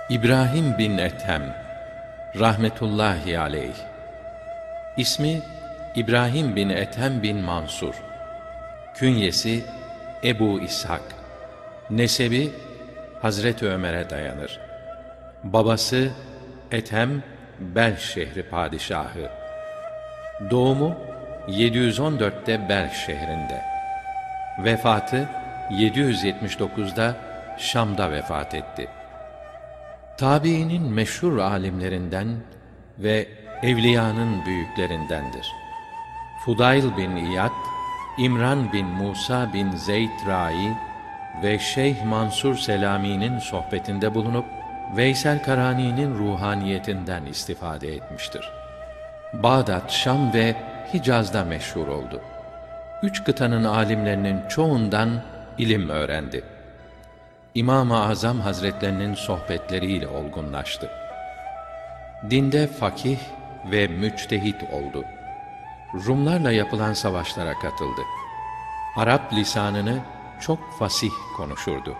İbrahim bin Ethem rahmetullahi aleyh. İsmi İbrahim bin Ethem bin Mansur. Künyesi Ebu İshak. Nesebi Hazreti Ömer'e dayanır. Babası Ethem Belh şehri padişahı. Doğumu 714'te Belh şehrinde. Vefatı 779'da Şam'da vefat etti. Tabiinin meşhur alimlerinden ve evliyanın büyüklerindendir. Fudayl bin İyad, İmran bin Musa bin Zeyd Rai ve Şeyh Mansur Selami'nin sohbetinde bulunup Veysel Karani'nin ruhaniyetinden istifade etmiştir. Bağdat, Şam ve Hicaz'da meşhur oldu. 3 kıtanın alimlerinin çoğundan ilim öğrendi. İmam-ı Azam Hazretlerinin sohbetleriyle olgunlaştı. Dinde fakih ve müçtehit oldu. Rumlarla yapılan savaşlara katıldı. Arap lisanını çok fasih konuşurdu.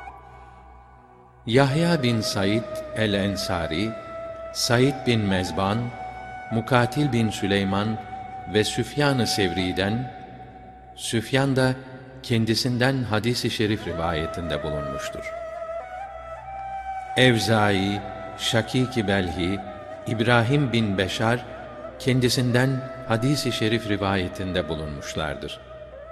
Yahya bin Said el-Ensari, Said bin Mezban, Mukatil bin Süleyman ve Süfyan-ı Sevri'den, Süfyan da kendisinden hadis-i şerif rivayetinde bulunmuştur. Evzai, Şakîk-i Belhi, İbrahim bin Beşar kendisinden hadis-i şerif rivayetinde bulunmuşlardır.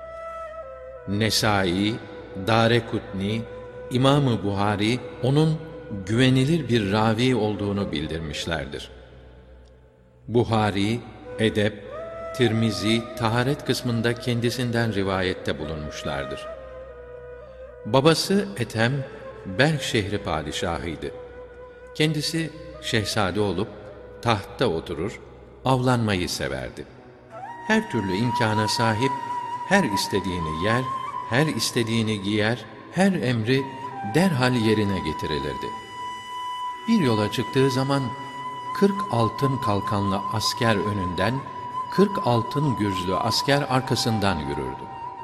Nesai, Darekutni, İmam-ı Buhari onun güvenilir bir ravi olduğunu bildirmişlerdir. Buhari, Edep, Tirmizi, taharet kısmında kendisinden rivayette bulunmuşlardır. Babası Ethem, Belh şehri padişahıydı. Kendisi şehzade olup tahtta oturur, avlanmayı severdi. Her türlü imkâna sahip, her istediğini yer, her istediğini giyer, her emri derhal yerine getirilirdi. Bir yola çıktığı zaman 40 altın kalkanlı asker önünden, 40 altın gürzlü asker arkasından yürürdü.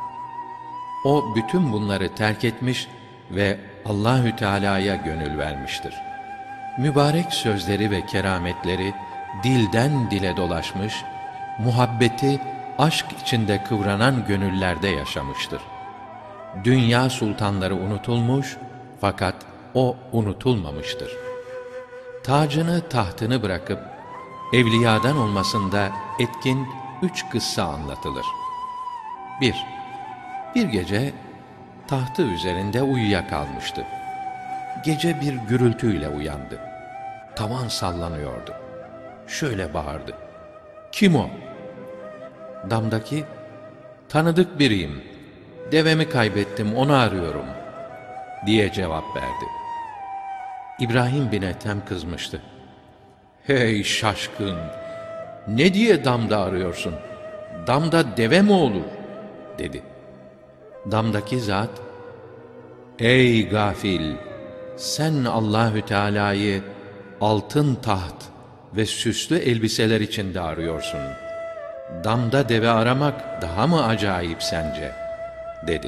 O bütün bunları terk etmiş ve Allahü Teala'ya gönül vermiştir. Mübarek sözleri ve kerametleri dilden dile dolaşmış, muhabbeti aşk içinde kıvranan gönüllerde yaşamıştır. Dünya sultanları unutulmuş fakat o unutulmamıştır. Tacını tahtını bırakıp evliyadan olmasında etkin 3 kıssa anlatılır. 1. Bir gece tahtı üzerinde uyuyakalmıştı. Gece bir gürültüyle uyandı. Tavan sallanıyordu. Şöyle bağırdı: "Kim o?" Damdaki, "Tanıdık biriyim. Devemi kaybettim, onu arıyorum," diye cevap verdi. İbrahim bin Ethem kızmıştı. "Hey şaşkın! Ne diye damda arıyorsun? Damda deve mi olur?" dedi. Damdaki zat, "Ey gafil! Sen Allahü Teala'yı altın taht ve süslü elbiseler içinde arıyorsun. Damda deve aramak daha mı acayip sence?" dedi.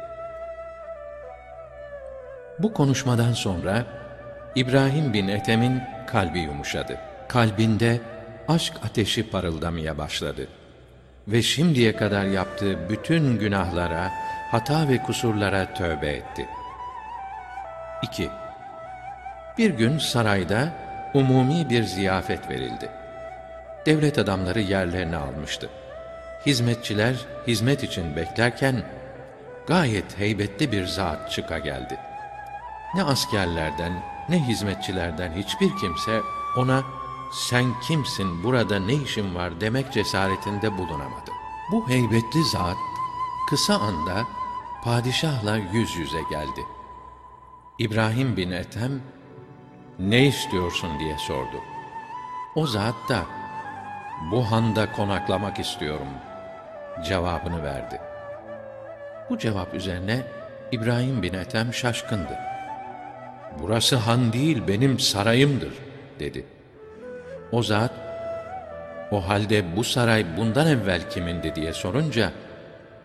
Bu konuşmadan sonra İbrahim bin Ethem'in kalbi yumuşadı. Kalbinde aşk ateşi parıldamaya başladı. Ve şimdiye kadar yaptığı bütün günahlara, hata ve kusurlara tövbe etti. 2. Bir gün sarayda umumi bir ziyafet verildi. Devlet adamları yerlerini almıştı. Hizmetçiler hizmet için beklerken gayet heybetli bir zat çıka geldi. Ne askerlerden ne hizmetçilerden hiçbir kimse ona "Sen kimsin, burada ne işin var?" demek cesaretinde bulunamadı. Bu heybetli zat kısa anda padişahla yüz yüze geldi. İbrahim bin Ethem, "Ne istiyorsun?" diye sordu. O zat da, "Bu handa konaklamak istiyorum," cevabını verdi. Bu cevap üzerine İbrahim bin Ethem şaşkındı. "Burası han değil, benim sarayımdır," dedi. O zat, "O halde bu saray bundan evvel kimindi?" diye sorunca,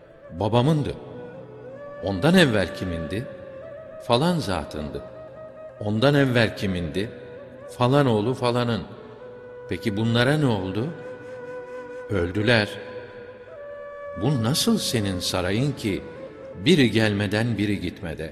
"Babamındı." "Ondan evvel kimindi?" "Falan zatındı." Ondan evvel kimindi? Falan oğlu falanın. Peki bunlara ne oldu? Öldüler. Bu nasıl senin sarayın ki biri gelmeden biri gitmede?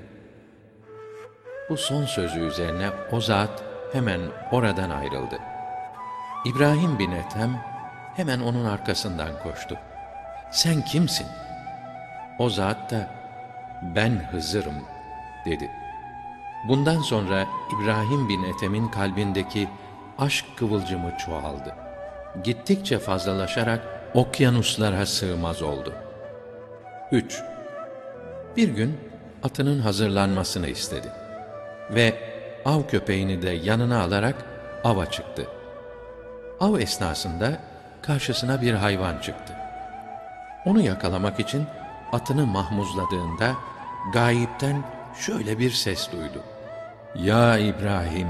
Bu son sözü üzerine o zat hemen oradan ayrıldı. İbrahim bin Ethem hemen onun arkasından koştu. Sen kimsin? O zat da ben Hızır'ım dedi. Bundan sonra İbrahim bin Ethem'in kalbindeki aşk kıvılcımı çoğaldı. Gittikçe fazlalaşarak okyanuslara sığmaz oldu. 3. Bir gün atının hazırlanmasını istedi ve av köpeğini de yanına alarak ava çıktı. Av esnasında karşısına bir hayvan çıktı. Onu yakalamak için atını mahmuzladığında gayipten şöyle bir ses duydu. Ya İbrahim,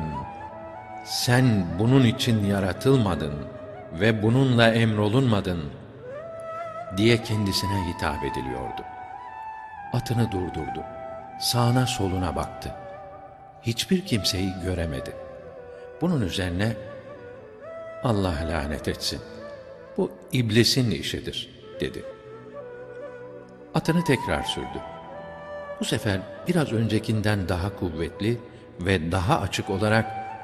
sen bunun için yaratılmadın ve bununla emrolunmadın diye kendisine hitap ediliyordu. Atını durdurdu. Sağına soluna baktı. Hiçbir kimseyi göremedi. Bunun üzerine Allah lanet etsin, bu iblisin işidir dedi. Atını tekrar sürdü. Bu sefer biraz öncekinden daha kuvvetli ve daha açık olarak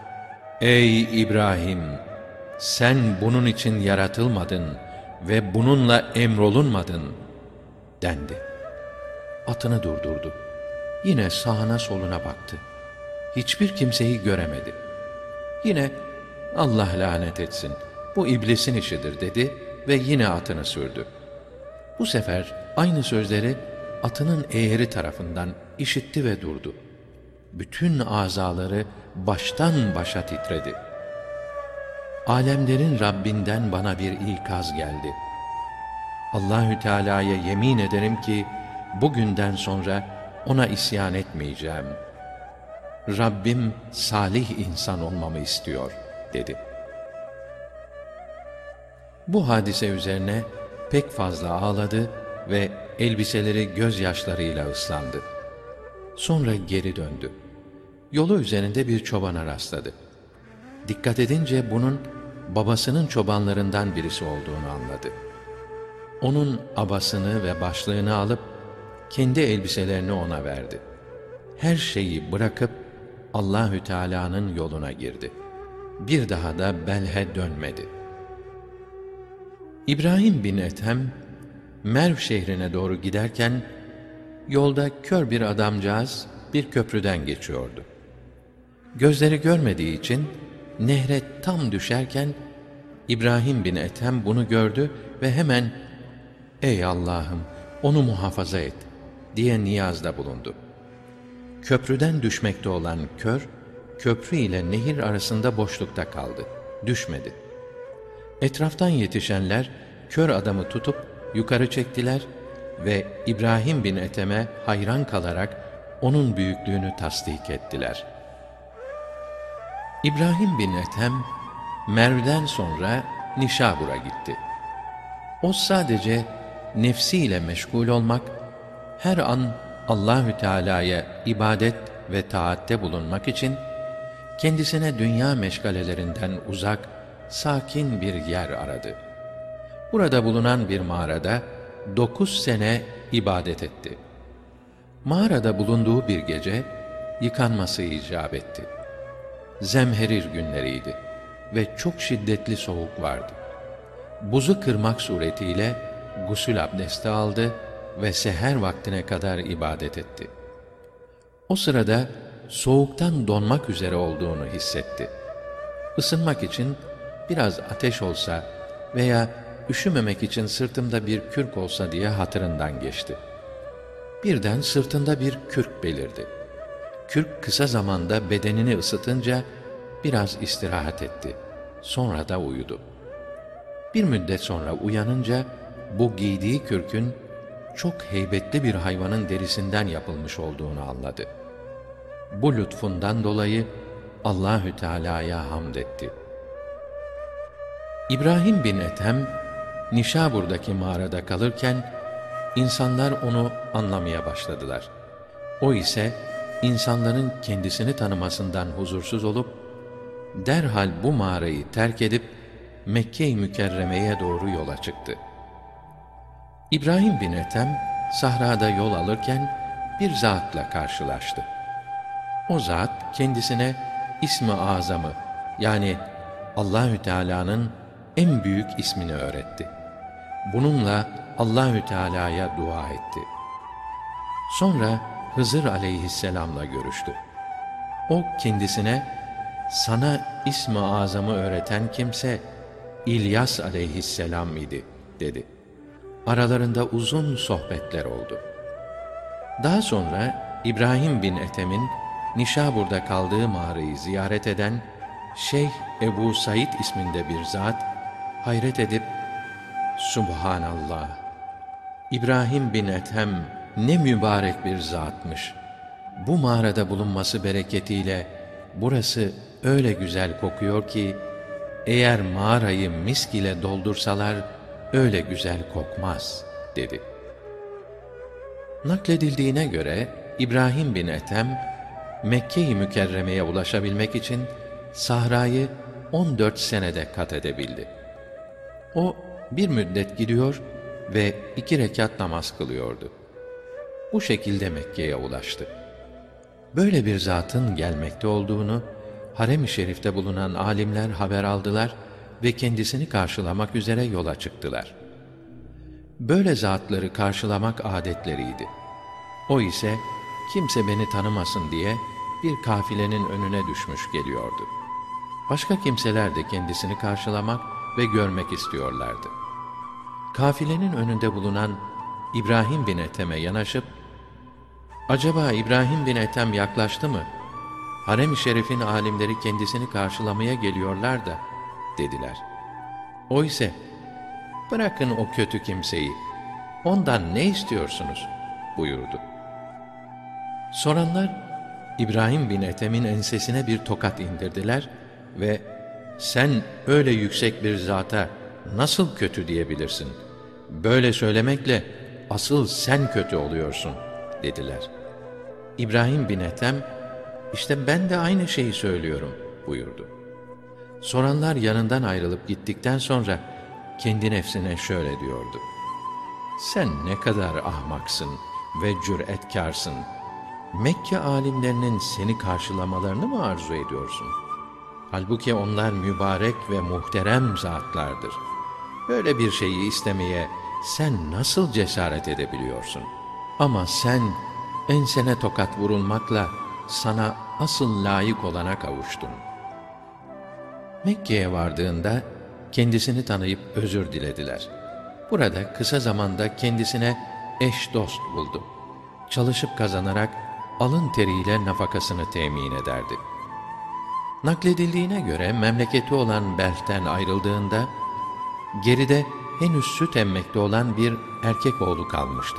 Ey İbrahim! Sen bunun için yaratılmadın ve bununla emrolunmadın dendi. Atını durdurdu. Yine sağına soluna baktı. Hiçbir kimseyi göremedi. Yine Allah lanet etsin, bu iblisin işidir dedi ve yine atını sürdü. Bu sefer aynı sözleri atının eğeri tarafından işitti ve durdu. Bütün azaları baştan başa titredi. Alemlerin Rabbinden bana bir ikaz geldi. Allahü Teala'ya yemin ederim ki bugünden sonra ona isyan etmeyeceğim. Rabbim salih insan olmamı istiyor dedi. Bu hadise üzerine pek fazla ağladı ve elbiseleri gözyaşlarıyla ıslandı. Sonra geri döndü. Yolu üzerinde bir çobana rastladı. Dikkat edince bunun babasının çobanlarından birisi olduğunu anladı. Onun abasını ve başlığını alıp kendi elbiselerini ona verdi. Her şeyi bırakıp Allahü Teala'nın yoluna girdi. Bir daha da Belh'e dönmedi. İbrahim bin Ethem Merv şehrine doğru giderken yolda kör bir adamcağız bir köprüden geçiyordu. Gözleri görmediği için nehre tam düşerken İbrahim bin Ethem bunu gördü ve hemen "Ey Allah'ım, onu muhafaza et" diye niyazda bulundu. Köprüden düşmekte olan kör, köprü ile nehir arasında boşlukta kaldı. Düşmedi. Etraftan yetişenler kör adamı tutup yukarı çektiler ve İbrahim bin Ethem'e hayran kalarak onun büyüklüğünü tasdik ettiler. İbrahim bin Ethem Merv'den sonra Nişabur'a gitti. O sadece nefsiyle meşgul olmak, her an Allahü Teala'ya ibadet ve taatte bulunmak için kendisine dünya meşgalelerinden uzak, sakin bir yer aradı. Burada bulunan bir mağarada 9 sene ibadet etti. Mağarada bulunduğu bir gece yıkanması icap etti. Zemherir günleriydi ve çok şiddetli soğuk vardı. Buzu kırmak suretiyle gusül abdesti aldı ve seher vaktine kadar ibadet etti. O sırada soğuktan donmak üzere olduğunu hissetti. Isınmak için biraz ateş olsa veya üşümemek için sırtımda bir kürk olsa diye hatırından geçti. Birden sırtında bir kürk belirdi. Kürk kısa zamanda bedenini ısıtınca biraz istirahat etti. Sonra da uyudu. Bir müddet sonra uyanınca bu giydiği kürkün çok heybetli bir hayvanın derisinden yapılmış olduğunu anladı. Bu lütfundan dolayı Allahü Teala'ya hamd etti. İbrahim bin Ethem Nişabur'daki mağarada kalırken insanlar onu anlamaya başladılar. O ise insanların kendisini tanımasından huzursuz olup, derhal bu mağarayı terk edip Mekke-i Mükerreme'ye doğru yola çıktı. İbrahim bin Ethem, sahrada yol alırken bir zatla karşılaştı. O zat kendisine İsmi Azam'ı, yani Allahü Teala'nın en büyük ismini öğretti. Bununla Allahü Teala'ya dua etti. Sonra Hızır aleyhisselamla görüştü. O kendisine, sana İsmi Azam'ı öğreten kimse İlyas aleyhisselam idi, dedi. Aralarında uzun sohbetler oldu. Daha sonra İbrahim bin Ethem'in Nişabur'da kaldığı mağarayı ziyaret eden Şeyh Ebu Said isminde bir zat hayret edip, Subhanallah, İbrahim bin Ethem ne mübarek bir zatmış. Bu mağarada bulunması bereketiyle burası öyle güzel kokuyor ki, eğer mağarayı misk ile doldursalar öyle güzel kokmaz, dedi. Nakledildiğine göre İbrahim bin Ethem Mekke-i Mükerreme'ye ulaşabilmek için sahrayı 14 senede kat edebildi. O bir müddet gidiyor ve 2 rekat namaz kılıyordu. Bu şekilde Mekke'ye ulaştı. Böyle bir zatın gelmekte olduğunu harem-i şerifte bulunan alimler haber aldılar ve kendisini karşılamak üzere yola çıktılar. Böyle zatları karşılamak adetleriydi. O ise kimse beni tanımasın diye bir kafilenin önüne düşmüş geliyordu. Başka kimseler de kendisini karşılamak ve görmek istiyorlardı. Kafilenin önünde bulunan İbrahim bin Ethem'e yanaşıp, acaba İbrahim bin Ethem yaklaştı mı? Harem-i şerifin alimleri kendisini karşılamaya geliyorlar da, dediler. O ise, bırakın o kötü kimseyi, ondan ne istiyorsunuz? Buyurdu. Soranlar, İbrahim bin Ethem'in ensesine bir tokat indirdiler ve sen öyle yüksek bir zata nasıl kötü diyebilirsin? Böyle söylemekle asıl sen kötü oluyorsun, dediler. İbrahim bin Ethem, işte ben de aynı şeyi söylüyorum, buyurdu. Soranlar yanından ayrılıp gittikten sonra kendi nefsine şöyle diyordu: sen ne kadar ahmaksın ve cüretkarsın. Mekke alimlerinin seni karşılamalarını mı arzu ediyorsun? Halbuki onlar mübarek ve muhterem zatlardır. Böyle bir şeyi istemeye sen nasıl cesaret edebiliyorsun? Ama sen ensene tokat vurulmakla sana asıl layık olana kavuştun. Mekke'ye vardığında kendisini tanıyıp özür dilediler. Burada kısa zamanda kendisine eş dost buldu. Çalışıp kazanarak alın teriyle nafakasını temin ederdi. Nakledildiğine göre memleketi olan Belh'ten ayrıldığında geride henüz süt emmekte olan bir erkek oğlu kalmıştı.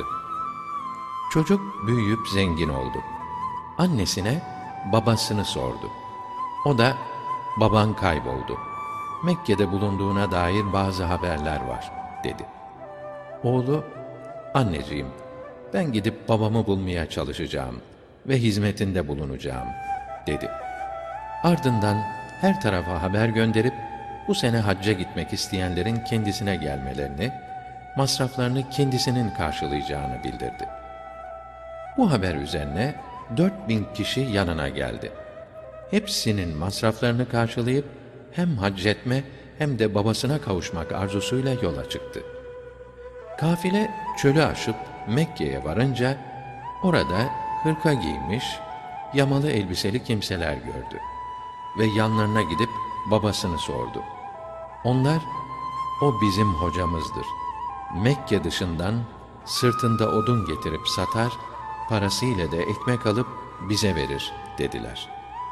Çocuk büyüyüp zengin oldu. Annesine babasını sordu. O da baban kayboldu. Mekke'de bulunduğuna dair bazı haberler var, dedi. Oğlu, anneciğim, ben gidip babamı bulmaya çalışacağım ve hizmetinde bulunacağım, dedi. Ardından her tarafa haber gönderip bu sene hacca gitmek isteyenlerin kendisine gelmelerini, masraflarını kendisinin karşılayacağını bildirdi. Bu haber üzerine 4000 kişi yanına geldi. Hepsinin masraflarını karşılayıp hem hac etme hem de babasına kavuşmak arzusuyla yola çıktı. Kafile çölü aşıp Mekke'ye varınca orada hırka giymiş, yamalı elbiseli kimseler gördü ve yanlarına gidip babasını sordu. Onlar, o bizim hocamızdır. Mekke dışından sırtında odun getirip satar, parasıyla da ekmek alıp bize verir, dediler.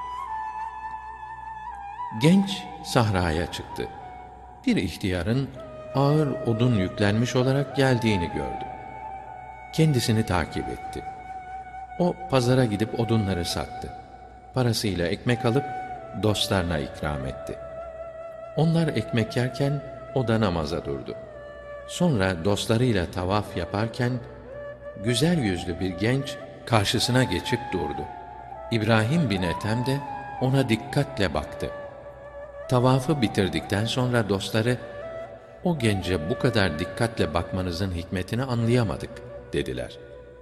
Genç sahraya çıktı. Bir ihtiyarın ağır odun yüklenmiş olarak geldiğini gördü. Kendisini takip etti. O pazara gidip odunları sattı. Parasıyla ekmek alıp dostlarına ikram etti. Onlar ekmek yerken o da namaza durdu. Sonra dostlarıyla tavaf yaparken güzel yüzlü bir genç karşısına geçip durdu. İbrahim bin Ethem de ona dikkatle baktı. Tavafı bitirdikten sonra dostları, "O gence bu kadar dikkatle bakmanızın hikmetini anlayamadık," dediler.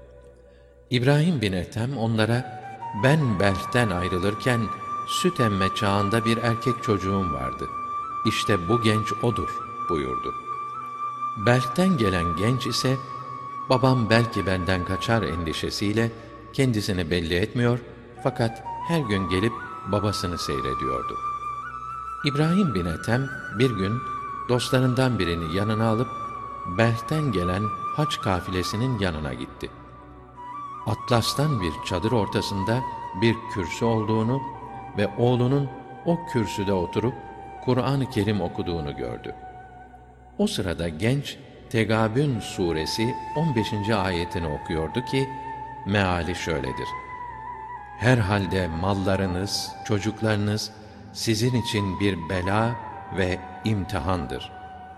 İbrahim bin Ethem onlara, "Ben Belh'ten ayrılırken süt emme çağında bir erkek çocuğum vardı. İşte bu genç odur," buyurdu. Belh'ten gelen genç ise, "Babam belki benden kaçar endişesiyle kendisini belli etmiyor, fakat her gün gelip babasını seyrediyordu." İbrahim bin Ethem bir gün dostlarından birini yanına alıp Belh'ten gelen hac kafilesinin yanına gitti. Atlas'tan bir çadır ortasında bir kürsü olduğunu ve oğlunun o kürsüde oturup Kur'an-ı Kerim okuduğunu gördü. O sırada genç Tegâbün suresi 15. ayetini okuyordu ki meali şöyledir: "Herhalde mallarınız, çocuklarınız sizin için bir bela ve imtihandır."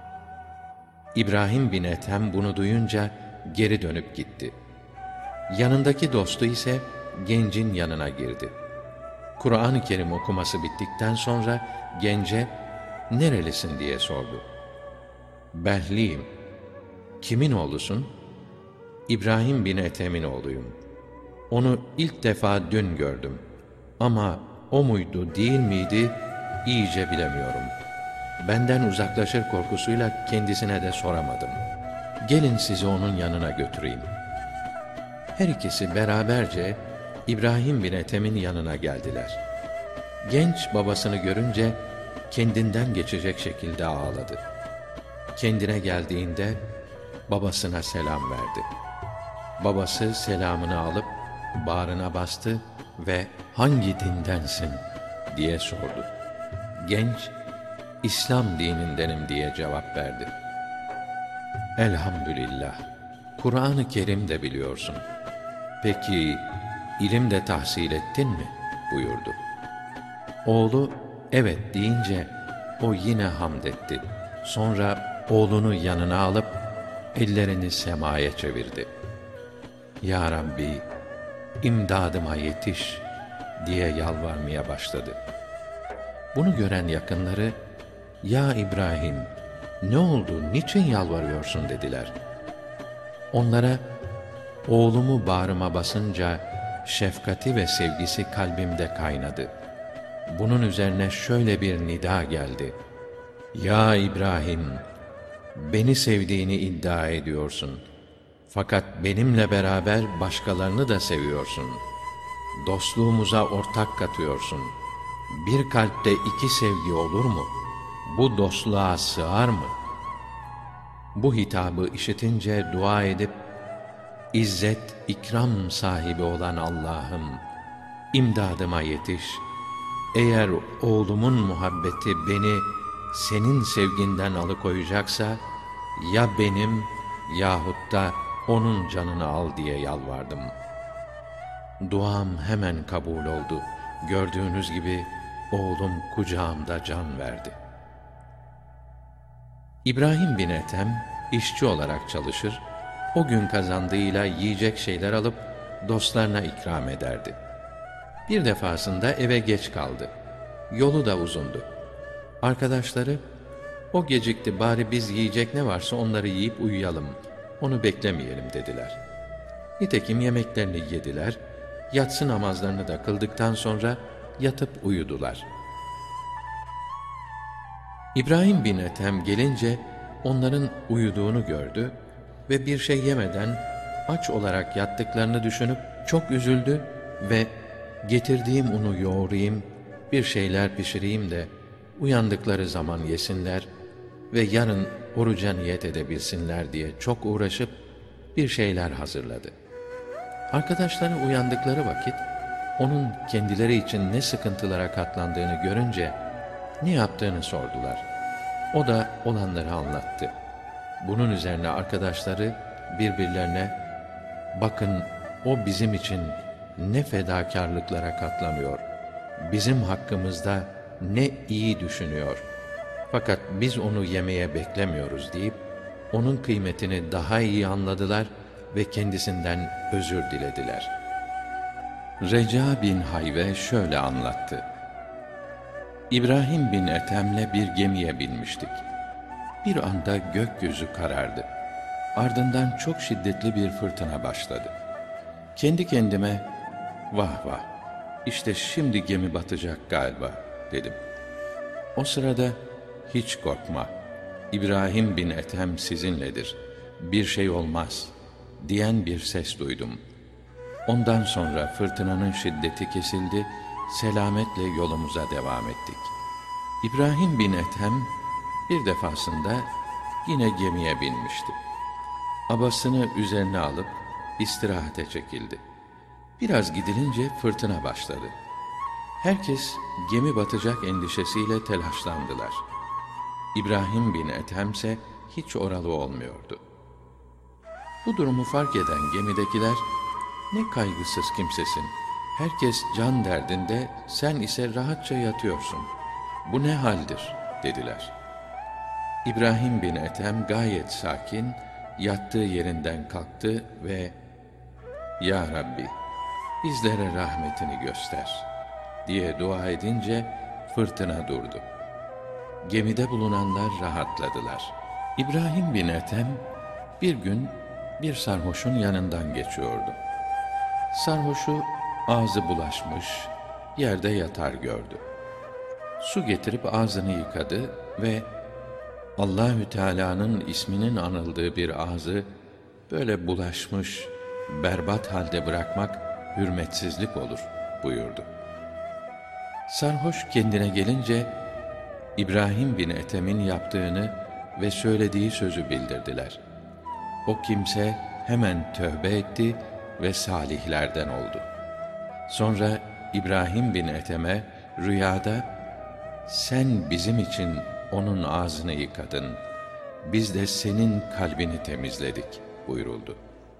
İbrahim bin Ethem bunu duyunca geri dönüp gitti. Yanındaki dostu ise gencin yanına girdi. Kur'an-ı Kerim okuması bittikten sonra gence "Nerelisin?" diye sordu. "Belhliyim." "Kimin oğlusun?" "İbrahim bin Ethem'in oğluyum. Onu ilk defa dün gördüm. Ama o muydu değil miydi iyice bilemiyorum. Benden uzaklaşır korkusuyla kendisine de soramadım. Gelin sizi onun yanına götüreyim." Her ikisi beraberce İbrahim bin Ethem'in yanına geldiler. Genç babasını görünce kendinden geçecek şekilde ağladı. Kendine geldiğinde babasına selam verdi. Babası selamını alıp bağrına bastı ve "Hangi dindensin?" diye sordu. Genç, "İslam dinindenim," diye cevap verdi. "Elhamdülillah, Kur'an-ı Kerim de biliyorsun. Peki ilim de tahsil ettin mi?" buyurdu. Oğlu "Evet," deyince o yine hamd etti. Sonra oğlunu yanına alıp ellerini semaya çevirdi. "Ya Rabbi, imdadıma yetiş," diye yalvarmaya başladı. Bunu gören yakınları, "Ya İbrahim, ne oldu, niçin yalvarıyorsun?" dediler. Onlara, "Oğlumu bağrıma basınca şefkati ve sevgisi kalbimde kaynadı. Bunun üzerine şöyle bir nida geldi: Ya İbrahim, beni sevdiğini iddia ediyorsun. Fakat benimle beraber başkalarını da seviyorsun. Dostluğumuza ortak katıyorsun. Bir kalpte iki sevgi olur mu? Bu dostluğa sığar mı?" Bu hitabı işitince dua edip, "İzzet, ikram sahibi olan Allah'ım, imdadıma yetiş. Eğer oğlumun muhabbeti beni senin sevginden alıkoyacaksa, ya benim yahut da onun canını al," diye yalvardım. Duam hemen kabul oldu. Gördüğünüz gibi oğlum kucağımda can verdi. İbrahim bin Ethem işçi olarak çalışır, o gün kazandığıyla yiyecek şeyler alıp dostlarına ikram ederdi. Bir defasında eve geç kaldı. Yolu da uzundu. Arkadaşları, "O gecikti, bari biz yiyecek ne varsa onları yiyip uyuyalım, onu beklemeyelim," dediler. Nitekim yemeklerini yediler, yatsı namazlarını da kıldıktan sonra yatıp uyudular. İbrahim bin Ethem gelince onların uyuduğunu gördü ve bir şey yemeden aç olarak yattıklarını düşünüp çok üzüldü ve "Getirdiğim unu yoğurayım, bir şeyler pişireyim de uyandıkları zaman yesinler ve yarın oruca niyet edebilsinler," diye çok uğraşıp bir şeyler hazırladı. Arkadaşları uyandıkları vakit onun kendileri için ne sıkıntılara katlandığını görünce ne yaptığını sordular. O da olanları anlattı. Bunun üzerine arkadaşları birbirlerine, "Bakın, o bizim için ne fedakarlıklara katlanıyor, bizim hakkımızda ne iyi düşünüyor. Fakat biz onu yemeye beklemiyoruz," deyip onun kıymetini daha iyi anladılar ve kendisinden özür dilediler. Reca bin Hayve şöyle anlattı. İbrahim bin Ethem'le bir gemiye binmiştik. Bir anda gökyüzü karardı. Ardından çok şiddetli bir fırtına başladı. Kendi kendime, vah vah, işte şimdi gemi batacak galiba dedim. O sırada, hiç korkma, İbrahim bin Ethem sizinledir, bir şey olmaz diyen bir ses duydum. Ondan sonra fırtınanın şiddeti kesildi, selametle yolumuza devam ettik. İbrahim bin Ethem bir defasında yine gemiye binmişti. Abasını üzerine alıp istirahate çekildi. Biraz gidilince fırtına başladı. Herkes gemi batacak endişesiyle telaşlandılar. İbrahim bin Ethem ise hiç oralı olmuyordu. Bu durumu fark eden gemidekiler, "Ne kaygısız kimsesin, herkes can derdinde, sen ise rahatça yatıyorsun. Bu ne haldir?" dediler. İbrahim bin Ethem gayet sakin, yattığı yerinden kalktı ve "Ya Rabbi, bizlere rahmetini göster" diye dua edince fırtına durdu. Gemide bulunanlar rahatladılar. İbrahim bin Ethem bir gün bir sarhoşun yanından geçiyordu. Sarhoşu ağzı bulaşmış, yerde yatar gördü. Su getirip ağzını yıkadı ve Allahü Teala'nın isminin anıldığı bir ağzı böyle bulaşmış, berbat halde bırakmak hürmetsizlik olur buyurdu. Sarhoş kendine gelince İbrahim bin Ethem'in yaptığını ve söylediği sözü bildirdiler. O kimse hemen tövbe etti ve salihlerden oldu. Sonra İbrahim bin Ethem'e rüyada, "Sen bizim için onun ağzını yıkadın, biz de senin kalbini temizledik" buyuruldu.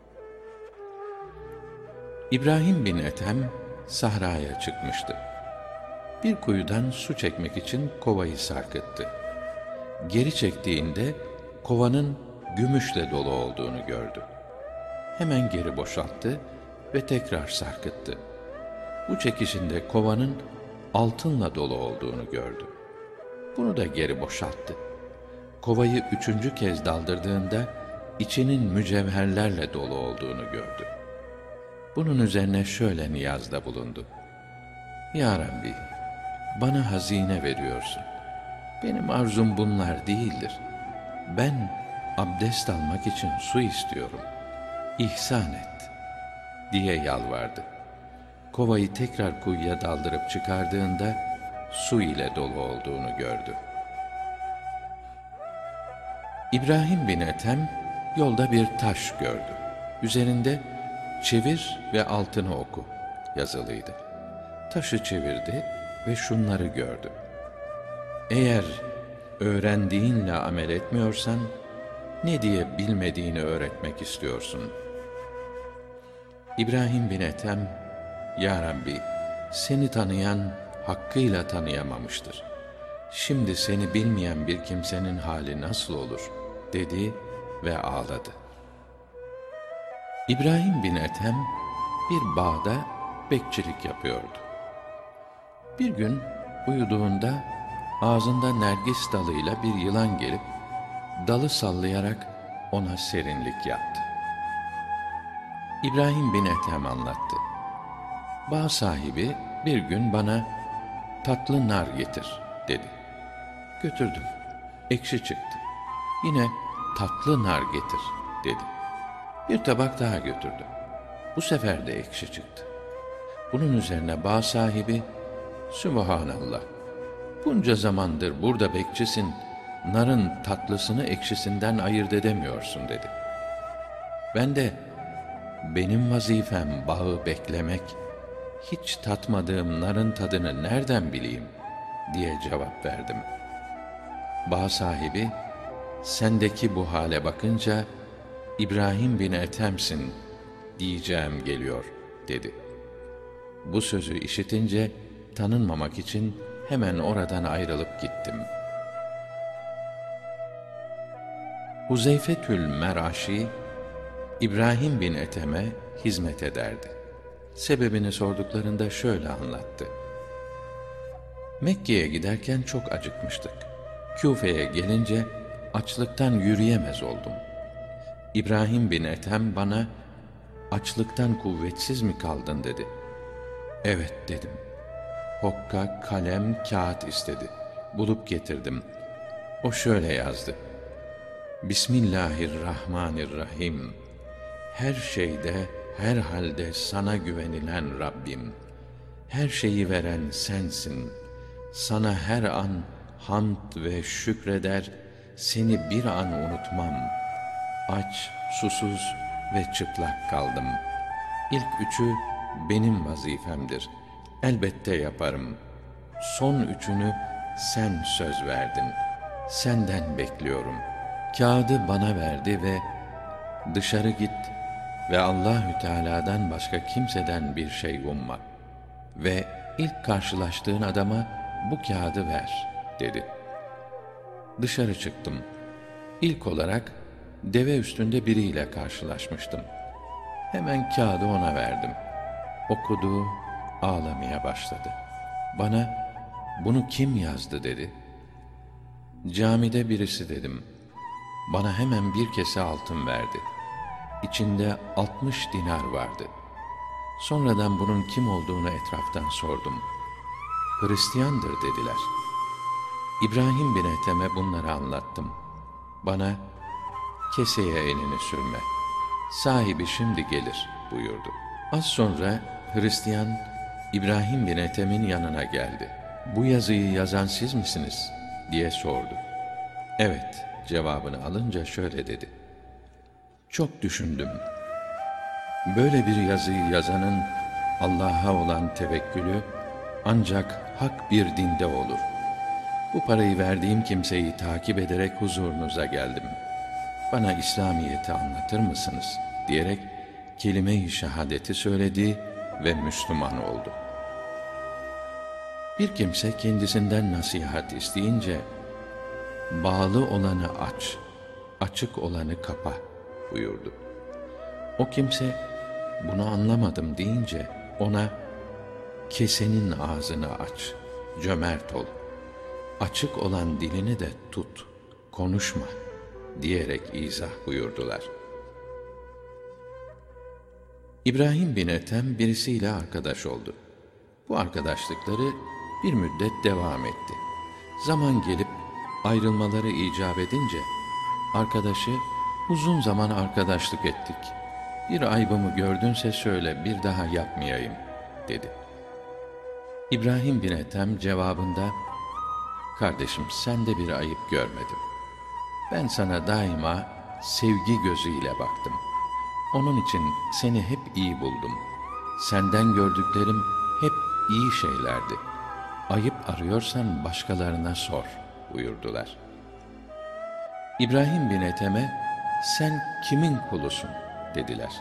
İbrahim bin Ethem sahraya çıkmıştı. Bir kuyudan su çekmek için kovayı sarkıttı. Geri çektiğinde kovanın gümüşle dolu olduğunu gördü. Hemen geri boşalttı ve tekrar sarkıttı. Bu çekişinde kovanın altınla dolu olduğunu gördü. Bunu da geri boşalttı. Kovayı 3. kez daldırdığında içinin mücevherlerle dolu olduğunu gördü. Bunun üzerine şöyle niyazda bulundu: "Ya Rabbi, bana hazine veriyorsun. Benim arzum bunlar değildir. Ben abdest almak için su istiyorum. İhsan et" diye yalvardı. Kovayı tekrar kuyuya daldırıp çıkardığında su ile dolu olduğunu gördü. İbrahim bin Ethem yolda bir taş gördü. Üzerinde "Çevir ve altını oku" yazılıydı. Taşı çevirdi ve şunları gördü: "Eğer öğrendiğinle amel etmiyorsan, ne diye bilmediğini öğretmek istiyorsun?" İbrahim bin Ethem, "Ya Rabbi, seni tanıyan hakkıyla tanıyamamıştır. Şimdi seni bilmeyen bir kimsenin hali nasıl olur?" dedi ve ağladı. İbrahim bin Ethem bir bağda bekçilik yapıyordu. Bir gün uyuduğunda ağzında nergis dalıyla bir yılan gelip dalı sallayarak ona serinlik yaptı. İbrahim bin Ethem anlattı. Bağ sahibi bir gün bana "Tatlı nar getir" dedi. Götürdüm. Ekşi çıktı. Yine "Tatlı nar getir" dedi. Bir tabak daha götürdüm. Bu sefer de ekşi çıktı. Bunun üzerine bağ sahibi, "Sübhanallah, bunca zamandır burada bekçisin, narın tatlısını ekşisinden ayırt edemiyorsun" dedi. Ben de, "Benim vazifem bağı beklemek, hiç tatmadığım narın tadını nereden bileyim?" diye cevap verdim. Bağ sahibi, "Sendeki bu hale bakınca İbrahim bin Ethem'sin diyeceğim geliyor" dedi. Bu sözü işitince tanınmamak için hemen oradan ayrılıp gittim. Huzeyfetül Meraşi İbrahim bin Ethem'e hizmet ederdi. Sebebini sorduklarında şöyle anlattı. Mekke'ye giderken çok acıkmıştık. Küfe'ye gelince açlıktan yürüyemez oldum. İbrahim bin Ethem bana, açlıktan kuvvetsiz mi kaldın dedi. Evet dedim. Hokka, kalem, kağıt istedi. Bulup getirdim. O şöyle yazdı. Bismillahirrahmanirrahim. Her şeyde, her halde sana güvenilen Rabbim. Her şeyi veren sensin. Sana her an hamd ve şükreder, seni bir an unutmam. Aç, susuz ve çıplak kaldım. İlk üçü benim vazifemdir. Elbette yaparım. Son üçünü sen söz verdin. Senden bekliyorum. Kağıdı bana verdi ve dışarı git ve Allahü Teala'dan başka kimseden bir şey umma. Ve ilk karşılaştığın adama bu kağıdı ver dedi. Dışarı çıktım. İlk olarak deve üstünde biriyle karşılaşmıştım. Hemen kağıdı ona verdim. Okudu, ağlamaya başladı. Bana, bunu kim yazdı dedi. Camide birisi dedim. Bana hemen bir kese altın verdi. İçinde 60 dinar vardı. Sonradan bunun kim olduğunu etraftan sordum. Hristiyandır dediler. İbrahim bin Ethem'e bunları anlattım. Bana, keseye elini sürme. Sahibi şimdi gelir buyurdu. Az sonra Hristiyan İbrahim bin Ethem'in yanına geldi. Bu yazıyı yazan siz misiniz diye sordu. Evet cevabını alınca şöyle dedi. Çok düşündüm. Böyle bir yazıyı yazanın Allah'a olan tevekkülü ancak hak bir dinde olur. Bu parayı verdiğim kimseyi takip ederek huzurunuza geldim. Bana İslamiyet'i anlatır mısınız? Diyerek kelime-i şehadeti söyledi ve Müslüman oldu. Bir kimse kendisinden nasihat isteyince, bağlı olanı aç, açık olanı kapa buyurdu. O kimse, bunu anlamadım deyince ona, kesenin ağzını aç, cömert ol, açık olan dilini de tut, konuşma diyerek izah buyurdular. İbrahim bin Ethem birisiyle arkadaş oldu. Bu arkadaşlıkları bir müddet devam etti. Zaman gelip ayrılmaları icap edince arkadaşı, uzun zaman arkadaşlık ettik. Bir aybımı gördünse söyle, bir daha yapmayayım dedi. İbrahim bin Ethem cevabında, kardeşim sende bir ayıp görmedim. Ben sana daima sevgi gözüyle baktım. Onun için seni hep iyi buldum. Senden gördüklerim hep iyi şeylerdi. Ayıp arıyorsan başkalarına sor buyurdular. İbrahim bin Ethem'e sen kimin kulusun dediler.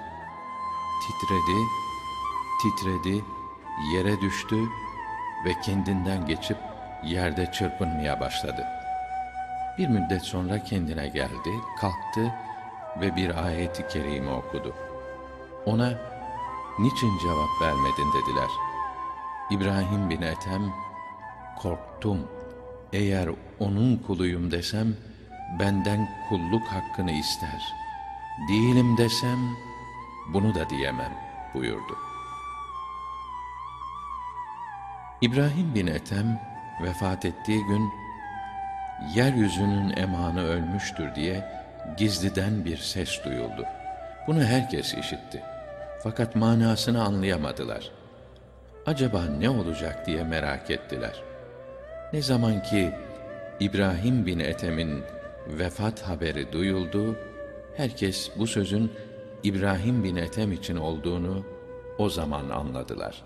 Titredi, yere düştü ve kendinden geçip yerde çırpınmaya başladı. Bir müddet sonra kendine geldi, kalktı ve bir ayet-i kerime okudu. Ona, niçin cevap vermedin dediler. İbrahim bin Ethem, korktum. Eğer onun kuluyum desem, benden kulluk hakkını ister. Değilim desem, bunu da diyemem buyurdu. İbrahim bin Ethem vefat ettiği gün, yeryüzünün emanı ölmüştür diye gizliden bir ses duyuldu. Bunu herkes işitti. Fakat manasını anlayamadılar. Acaba ne olacak diye merak ettiler. Ne zaman ki İbrahim bin Ethem'in vefat haberi duyuldu, herkes bu sözün İbrahim bin Ethem için olduğunu o zaman anladılar.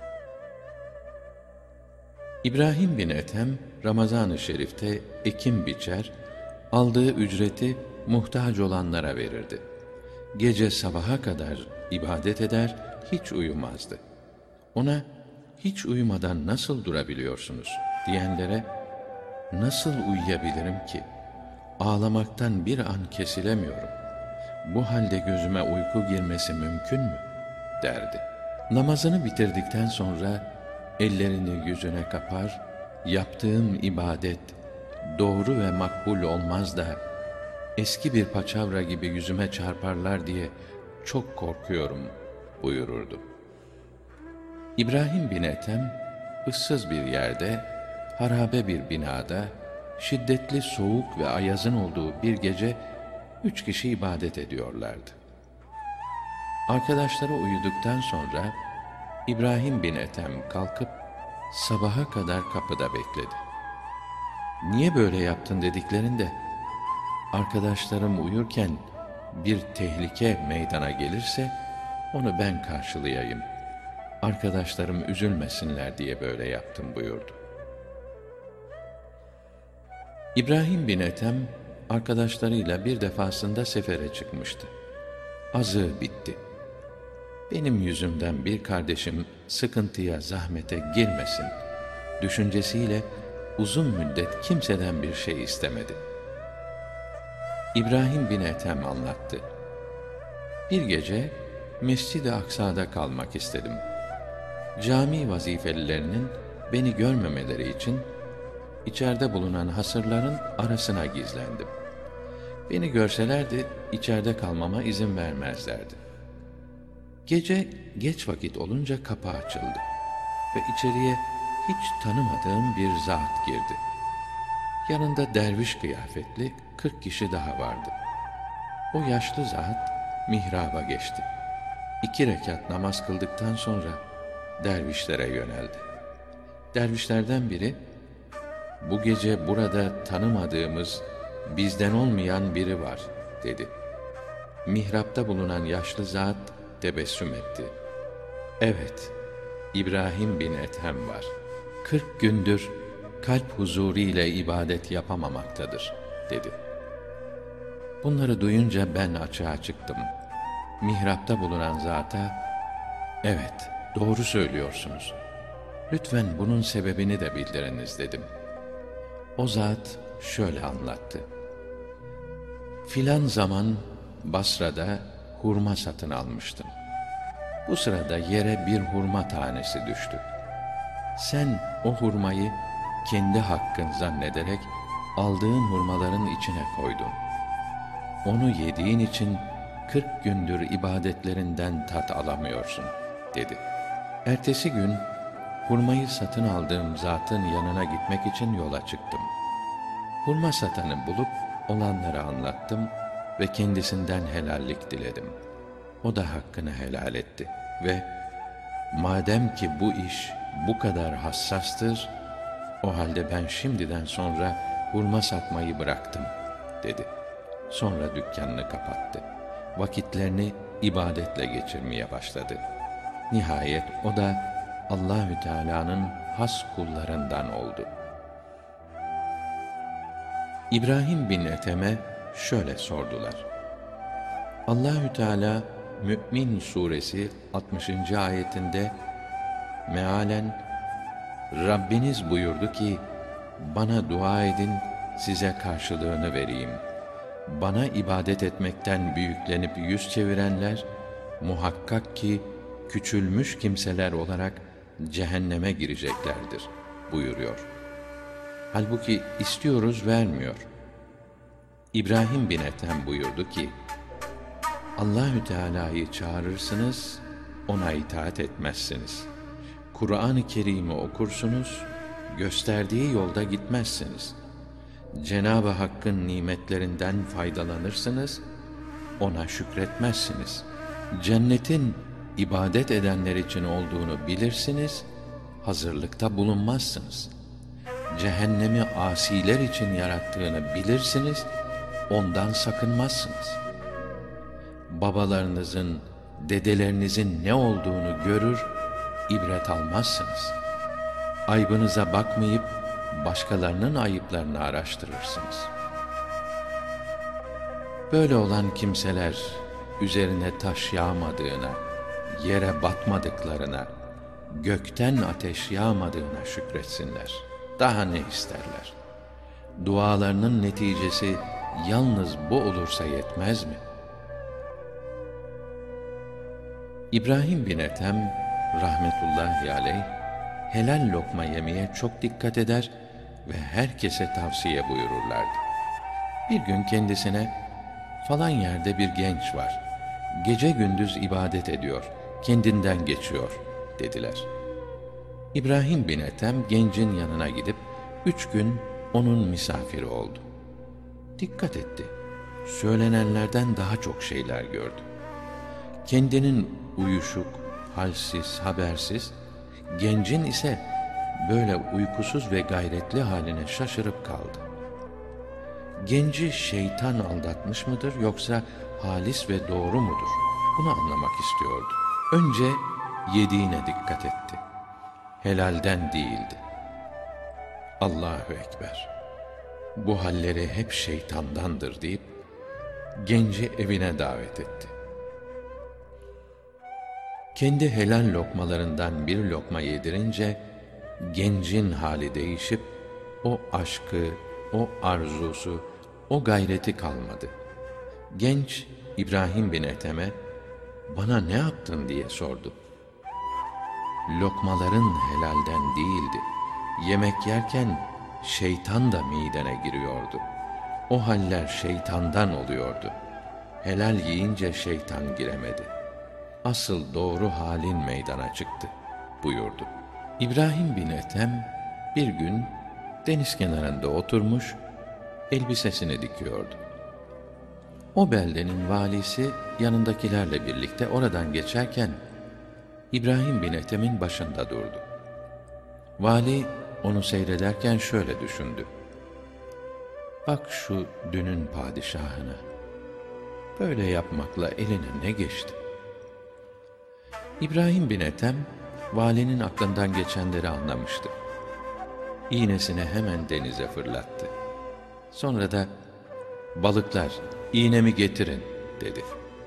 İbrahim bin Ethem, Ramazan-ı Şerif'te ekim biçer, aldığı ücreti muhtaç olanlara verirdi. Gece sabaha kadar ibadet eder, hiç uyumazdı. Ona, hiç uyumadan nasıl durabiliyorsunuz diyenlere, nasıl uyuyabilirim ki? Ağlamaktan bir an kesilemiyorum. Bu halde gözüme uyku girmesi mümkün mü? derdi. Namazını bitirdikten sonra ellerini yüzüne kapar, yaptığım ibadet doğru ve makbul olmaz da eski bir paçavra gibi yüzüme çarparlar diye çok korkuyorum buyururdu. İbrahim bin Ethem, ıssız bir yerde, harabe bir binada, şiddetli soğuk ve ayazın olduğu bir gece 3 kişi ibadet ediyorlardı. Arkadaşları uyuduktan sonra İbrahim bin Ethem kalkıp sabaha kadar kapıda bekledi. Niye böyle yaptın dediklerinde, arkadaşlarım uyurken bir tehlike meydana gelirse onu ben karşılayayım, arkadaşlarım üzülmesinler diye böyle yaptım buyurdu. İbrahim bin Ethem arkadaşlarıyla bir defasında sefere çıkmıştı. Azığı bitti. Benim yüzümden bir kardeşim sıkıntıya, zahmete girmesin düşüncesiyle uzun müddet kimseden bir şey istemedi. İbrahim bin Ethem anlattı. Bir gece Mescid-i Aksa'da kalmak istedim. Cami vazifelilerinin beni görmemeleri için içeride bulunan hasırların arasına gizlendim. Beni görselerdi içeride kalmama izin vermezlerdi. Gece geç vakit olunca kapı açıldı ve içeriye hiç tanımadığım bir zat girdi. Yanında derviş kıyafetli 40 kişi daha vardı. O yaşlı zat mihraba geçti. 2 rekat namaz kıldıktan sonra dervişlere yöneldi. Dervişlerden biri, "Bu gece burada tanımadığımız, bizden olmayan biri var," dedi. Mihrapta bulunan yaşlı zat tebessüm etti. "Evet, İbrahim bin Ethem var. 40 gündür kalp huzuru ile ibadet yapamamaktadır," dedi. Bunları duyunca ben açığa çıktım. Mihrapta bulunan zata, "Evet, doğru söylüyorsunuz. Lütfen bunun sebebini de bildiriniz," dedim. O zat şöyle anlattı. Filan zaman Basra'da hurma satın almıştım. Bu sırada yere bir hurma tanesi düştü. Sen o hurmayı kendi hakkın zannederek aldığın hurmaların içine koydun. Onu yediğin için 40 gündür ibadetlerinden tat alamıyorsun, dedi. Ertesi gün hurmayı satın aldığım zatın yanına gitmek için yola çıktım. Hurma satanı bulup olanları anlattım ve kendisinden helallik diledim. O da hakkını helal etti ve "Madem ki bu iş bu kadar hassastır, o halde ben şimdiden sonra hurma satmayı bıraktım," dedi. Sonra dükkanını kapattı. Vakitlerini ibadetle geçirmeye başladı. Nihayet o da Allahü Teala'nın has kullarından oldu. İbrahim bin Ethem'e şöyle sordular. Allahü Teala Mü'min suresi 60. ayetinde mealen "Rabbiniz buyurdu ki, bana dua edin, size karşılığını vereyim. Bana ibadet etmekten büyüklenip yüz çevirenler, muhakkak ki küçülmüş kimseler olarak cehenneme gireceklerdir," buyuruyor. Halbuki istiyoruz, vermiyor. İbrahim bin Ethem buyurdu ki, Allahü Teala'yı çağırırsınız, ona itaat etmezsiniz. Kur'an-ı Kerim'i okursunuz, gösterdiği yolda gitmezsiniz. Cenab-ı Hakk'ın nimetlerinden faydalanırsınız, ona şükretmezsiniz. Cennetin ibadet edenler için olduğunu bilirsiniz, hazırlıkta bulunmazsınız. Cehennemi asiler için yarattığını bilirsiniz, ondan sakınmazsınız. Babalarınızın, dedelerinizin ne olduğunu görür, ibret almazsınız. Aybınıza bakmayıp, başkalarının ayıplarını araştırırsınız. Böyle olan kimseler, üzerine taş yağmadığına, yere batmadıklarına, gökten ateş yağmadığına şükretsinler. Daha ne isterler? Dualarının neticesi yalnız bu olursa yetmez mi? İbrahim bin Ethem rahmetullahi aleyh helal lokma yemeye çok dikkat eder ve herkese tavsiye buyururlardı. Bir gün kendisine falan yerde bir genç var. Gece gündüz ibadet ediyor, kendinden geçiyor dediler. İbrahim bin Ethem gencin yanına gidip 3 gün onun misafiri oldu. Dikkat etti. Söylenenlerden daha çok şeyler gördü. Kendinin uyuşuk, halsiz, habersiz, gencin ise böyle uykusuz ve gayretli haline şaşırıp kaldı. Genci şeytan aldatmış mıdır yoksa halis ve doğru mudur? Bunu anlamak istiyordu. Önce yediğine dikkat etti. Helalden değildi. Allahu Ekber. Bu halleri hep şeytandandır deyip genci evine davet etti. Kendi helal lokmalarından bir lokma yedirince gencin hali değişip o aşkı, o arzusu, o gayreti kalmadı. Genç İbrahim bin Ethem'e "Bana ne yaptın?" diye sordu. Lokmaların helalden değildi. Yemek yerken şeytan da midene giriyordu. O haller şeytandan oluyordu. Helal yiyince şeytan giremedi. Asıl doğru halin meydana çıktı buyurdu. İbrahim bin Ethem bir gün deniz kenarında oturmuş elbisesini dikiyordu. O beldenin valisi yanındakilerle birlikte oradan geçerken İbrahim bin Ethem'in başında durdu. Vali onu seyrederken şöyle düşündü: "Bak şu dünün padişahına, böyle yapmakla eline ne geçti?" İbrahim bin Ethem valinin aklından geçenleri anlamıştı. İğnesini hemen denize fırlattı. Sonra da "Balıklar, iğnemi getirin," dedi.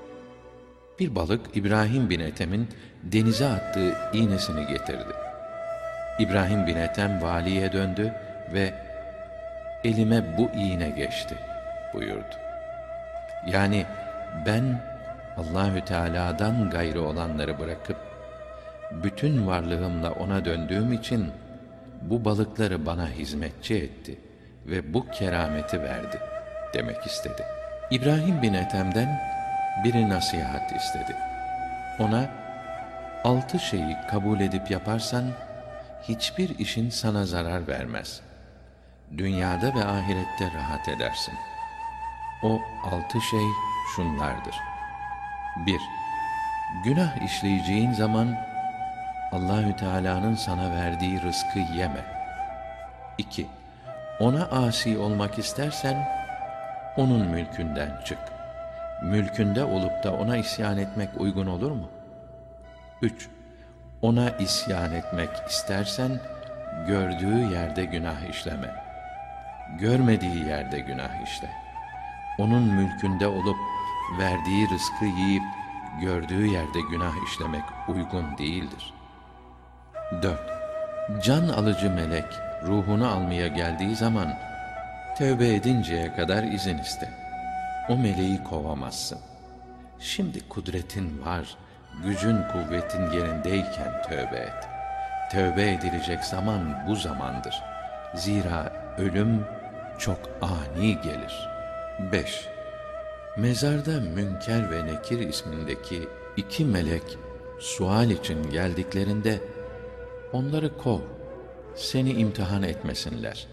Bir balık İbrahim bin Ethem'in denize attığı iğnesini getirdi. İbrahim bin Ethem valiye döndü ve "Elime bu iğne geçti," buyurdu. Yani ben Allahü Teala'dan gayrı olanları bırakıp bütün varlığımla ona döndüğüm için bu balıkları bana hizmetçi etti ve bu kerameti verdi demek istedi. İbrahim bin Ethem'den biri nasihat istedi. Ona 6 şeyi kabul edip yaparsan hiçbir işin sana zarar vermez. Dünyada ve ahirette rahat edersin. O 6 şey şunlardır: 1. Günah işleyeceğin zaman Allahü Teala'nın sana verdiği rızkı yeme. 2. Ona asi olmak istersen onun mülkünden çık. Mülkünde olup da ona isyan etmek uygun olur mu? 3. Ona isyan etmek istersen gördüğü yerde günah işleme. Görmediği yerde günah işle. Onun mülkünde olup verdiği rızkı yiyip gördüğü yerde günah işlemek uygun değildir. 4. Can alıcı melek ruhunu almaya geldiği zaman tövbe edinceye kadar izin iste. O meleği kovamazsın. Şimdi kudretin var, gücün kuvvetin yerindeyken tövbe et. Tövbe edilecek zaman bu zamandır. Zira ölüm çok ani gelir. 5. Mezarda Münker ve Nekir ismindeki 2 melek sual için geldiklerinde onları kov, seni imtihan etmesinler.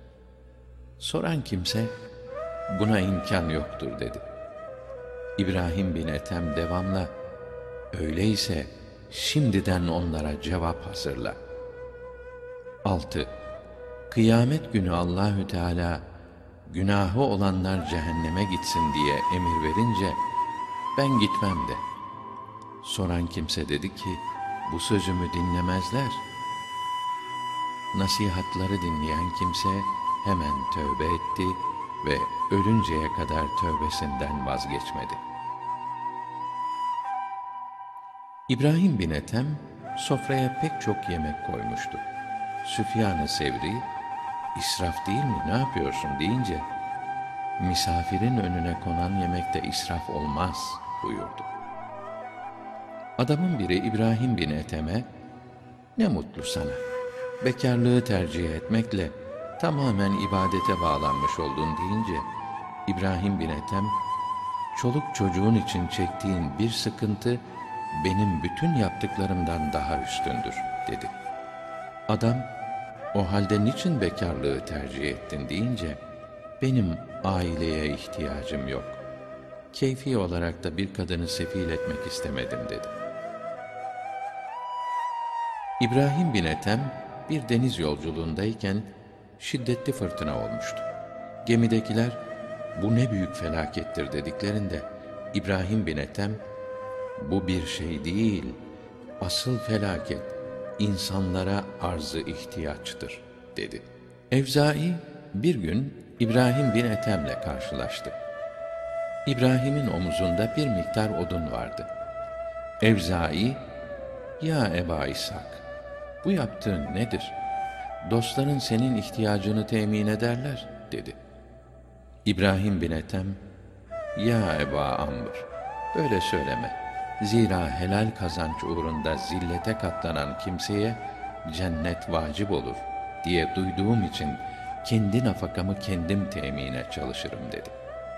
Soran kimse buna imkan yoktur dedi. İbrahim bin Ethem devamla öyleyse şimdiden onlara cevap hazırla. 6. Kıyamet günü Allahü Teala günahı olanlar cehenneme gitsin diye emir verince ben gitmem de. Soran kimse dedi ki bu sözümü dinlemezler. Nasihatları dinleyen kimse hemen tövbe etti ve ölünceye kadar tövbesinden vazgeçmedi. İbrahim bin Ethem sofraya pek çok yemek koymuştu. Süfyan-ı Sevri, "İsraf değil mi, ne yapıyorsun?" deyince, "Misafirin önüne konan yemekte israf olmaz," buyurdu. Adamın biri İbrahim bin Ethem'e, "Ne mutlu sana. Bekarlığı tercih etmekle tamamen ibadete bağlanmış oldun." deyince, İbrahim bin Ethem, "Çoluk çocuğun için çektiğin bir sıkıntı benim bütün yaptıklarımdan daha üstündür." dedi. Adam, "O halde niçin bekarlığı tercih ettin?" deyince, "Benim aileye ihtiyacım yok. Keyfi olarak da bir kadını sefil etmek istemedim." dedi. İbrahim bin Ethem bir deniz yolculuğundayken şiddetli fırtına olmuştu. Gemidekiler, "Bu ne büyük felakettir." dediklerinde İbrahim bin Ethem, "Bu bir şey değil, asıl felaket insanlara arz-ı ihtiyaçtır." dedi. Evzai bir gün İbrahim bin Ethem'le karşılaştı. İbrahim'in omuzunda bir miktar odun vardı. Evzai, "Ya Eba İshak, bu yaptığın nedir? Dostların senin ihtiyacını temin ederler." dedi. İbrahim bin Ethem, "Ya Eba Amr, böyle söyleme. Zira helal kazanç uğrunda zillete katlanan kimseye cennet vacip olur diye duyduğum için kendi nafakamı kendim temine çalışırım." dedi.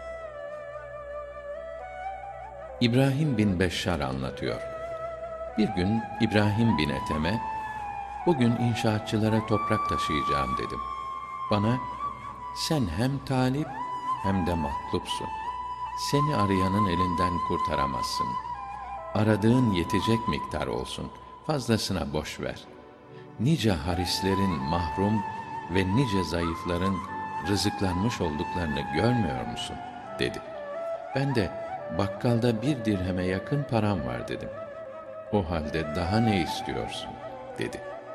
İbrahim bin Beşşar anlatıyor. Bir gün İbrahim bin Ethem'e, "Bugün inşaatçılara toprak taşıyacağım." dedim. Bana, "Sen hem talip hem de matlupsun. Seni arayanın elinden kurtaramazsın. Aradığın yetecek miktar olsun, fazlasına boş ver. Nice harislerin mahrum ve nice zayıfların rızıklanmış olduklarını görmüyor musun?" dedi. Ben de, "Bakkalda 1 dirheme yakın param var." dedim. "O halde daha ne istiyorsun?" dedi.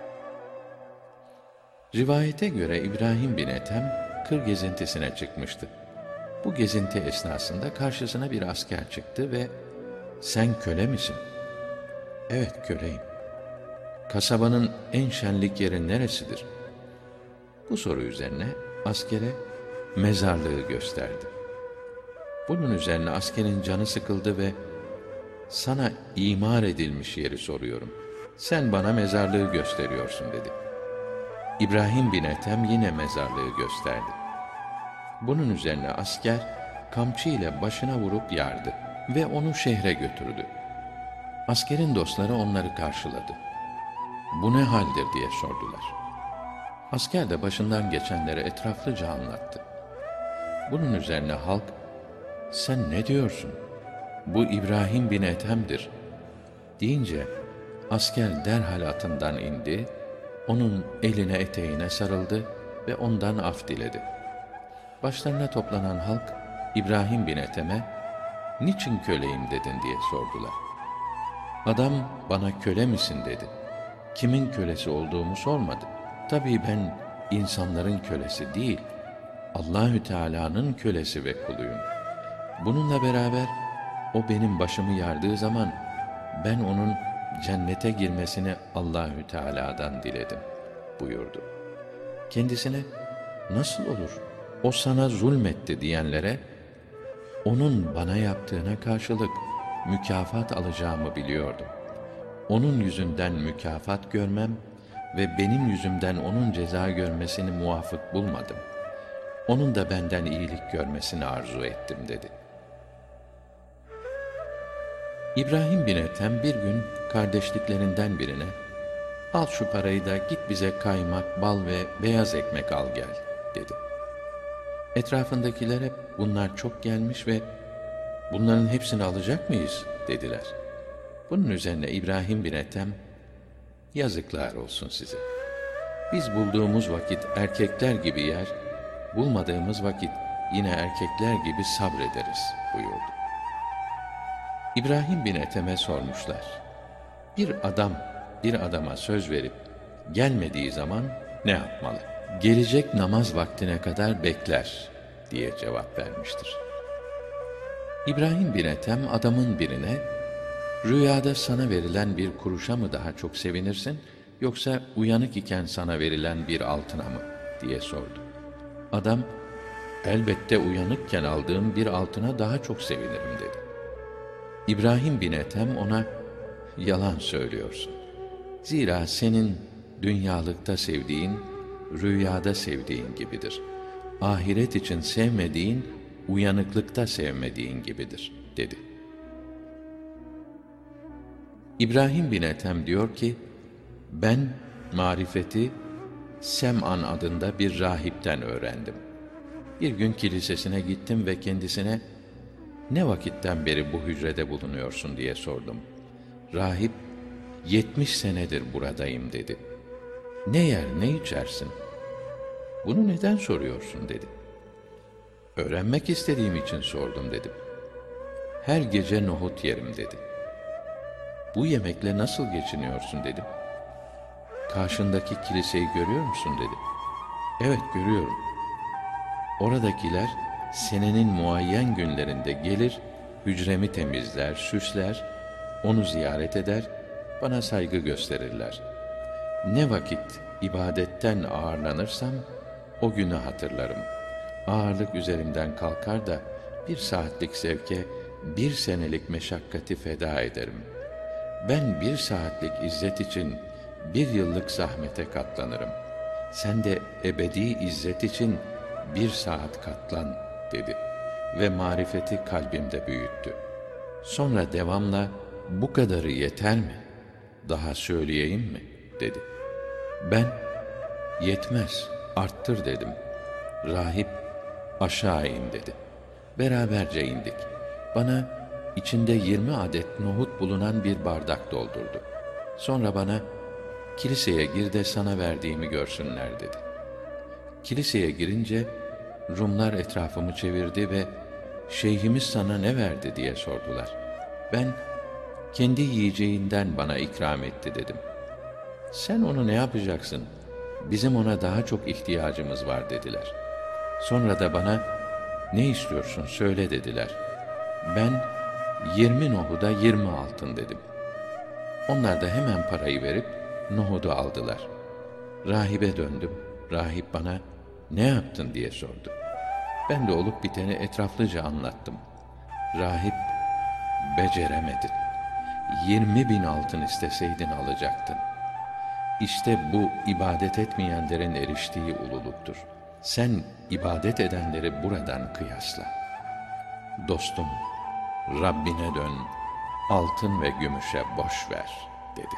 Rivayete göre İbrahim bin Ethem kır gezintisine çıkmıştı. Bu gezinti esnasında karşısına bir asker çıktı ve "Sen köle misin?" "Evet, köleyim." "Kasabanın en şenlik yeri neresidir?" Bu soru üzerine askere mezarlığı gösterdi. Bunun üzerine askerin canı sıkıldı ve "Sana imar edilmiş yeri soruyorum. Sen bana mezarlığı gösteriyorsun." dedi. İbrahim bin Ethem yine mezarlığı gösterdi. Bunun üzerine asker kamçı ile başına vurup yardı ve onu şehre götürdü. Askerin dostları onları karşıladı. "Bu ne haldir?" diye sordular. Asker de başından geçenleri etraflıca anlattı. Bunun üzerine halk, "Sen ne diyorsun? Bu İbrahim bin Ethem'dir." deyince asker derhal atından indi, onun eline eteğine sarıldı ve ondan af diledi. Başlarına toplanan halk İbrahim bin Ethem'e, "Niçin köleyim dedin?" diye sordular. Adam, "Bana köle misin?" dedi. Kimin kölesi olduğumu sormadı. Tabii ben insanların kölesi değil, Allahü Teala'nın kölesi ve kuluyum. Bununla beraber o benim başımı yardığı zaman ben onun cennete girmesini Allahü Teala'dan diledim buyurdu. Kendisine, "Nasıl olur? O sana zulmetti." diyenlere, "Onun bana yaptığına karşılık mükafat alacağımı biliyordum. Onun yüzünden mükafat görmem ve benim yüzümden onun ceza görmesini muvafık bulmadım. Onun da benden iyilik görmesini arzu ettim." dedi. İbrahim bin Ethem bir gün kardeşliklerinden birine, "Al şu parayı da git bize kaymak, bal ve beyaz ekmek al gel." dedi. Etrafındakiler hep bunlar çok gelmiş ve "Bunların hepsini alacak mıyız?" dediler. Bunun üzerine İbrahim bin Ethem, "Yazıklar olsun size. Biz bulduğumuz vakit erkekler gibi yer, bulmadığımız vakit yine erkekler gibi sabrederiz." buyurdu. İbrahim bin Ethem'e sormuşlar. Bir adam bir adama söz verip gelmediği zaman ne yapmalı? "Gelecek namaz vaktine kadar bekler." diye cevap vermiştir. İbrahim bin Ethem adamın birine, "Rüyada sana verilen bir kuruşa mı daha çok sevinirsin, yoksa uyanık iken sana verilen bir altına mı?" diye sordu. Adam, "Elbette uyanıkken aldığım bir altına daha çok sevinirim." dedi. İbrahim bin Ethem ona, yalan söylüyorsun. Zira senin dünyalıkta sevdiğin, rüyada sevdiğin gibidir. Ahiret için sevmediğin, uyanıklıkta sevmediğin gibidir, dedi. İbrahim bin Ethem diyor ki, ben marifeti Sem'an adında bir rahipten öğrendim. Bir gün kilisesine gittim ve kendisine, ne vakitten beri bu hücrede bulunuyorsun diye sordum. Rahip, 70 senedir buradayım dedi. Ne yer ne içersin? Bunu neden soruyorsun dedi. Öğrenmek istediğim için sordum dedim. Her gece nohut yerim dedi. Bu yemekle nasıl geçiniyorsun dedim. Karşındaki kiliseyi görüyor musun dedi. Evet görüyorum. Oradakiler senenin muayyen günlerinde gelir, hücremi temizler, süsler, onu ziyaret eder, bana saygı gösterirler. Ne vakit ibadetten ağırlanırsam o günü hatırlarım. Ağırlık üzerimden kalkar da bir saatlik zevke 1 senelik meşakkati feda ederim. Ben 1 saatlik izzet için 1 yıllık zahmete katlanırım. Sen de ebedi izzet için 1 saat katlan dedi ve marifeti kalbimde büyüttü. Sonra devamla bu kadarı yeter mi? Daha söyleyeyim mi? dedi. Ben yetmez, arttır dedim. Rahip aşağı in dedi. Beraberce indik. Bana içinde 20 adet nohut bulunan bir bardak doldurdu. Sonra bana kiliseye gir de sana verdiğimi görsünler dedi. Kiliseye girince Rumlar etrafımı çevirdi ve şeyhimiz sana ne verdi diye sordular. Ben kendi yiyeceğinden bana ikram etti dedim. Sen onu ne yapacaksın? Bizim ona daha çok ihtiyacımız var dediler. Sonra da bana ne istiyorsun söyle dediler. Ben 20 nohuda 20 altın dedim. Onlar da hemen parayı verip nohudu aldılar. Rahibe döndüm. Rahip bana ne yaptın diye sordu. Ben de olup biteni etraflıca anlattım. Rahip, beceremedin. 20.000 altın isteseydin alacaktın. İşte bu ibadet etmeyenlerin eriştiği ululuktur. Sen ibadet edenleri buradan kıyasla. Dostum, Rabbine dön, altın ve gümüşe boş ver, dedi.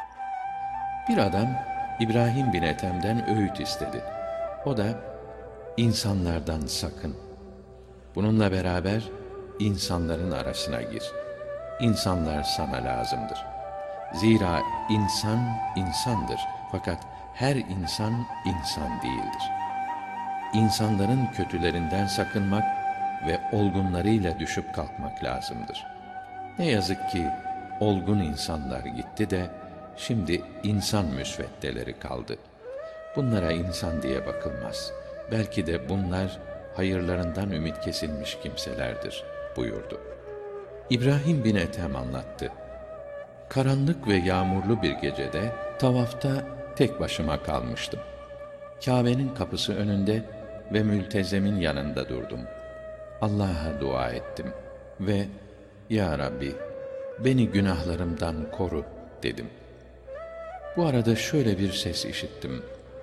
Bir adam İbrahim bin Ethem'den öğüt istedi. O da, insanlardan sakın. Bununla beraber insanların arasına gir. İnsanlar sana lazımdır. Zira insan insandır. Fakat her insan insan değildir. İnsanların kötülerinden sakınmak ve olgunlarıyla düşüp kalkmak lazımdır. Ne yazık ki olgun insanlar gitti de şimdi insan müsveddeleri kaldı. Bunlara insan diye bakılmaz. Belki de bunlar hayırlarından ümit kesilmiş kimselerdir buyurdu. İbrahim bin Ethem anlattı. Karanlık ve yağmurlu bir gecede tavafta tek başıma kalmıştım. Kâbe'nin kapısı önünde ve mültezemin yanında durdum. Allah'a dua ettim ve Ya Rabbi, beni günahlarımdan koru dedim. Bu arada şöyle bir ses işittim.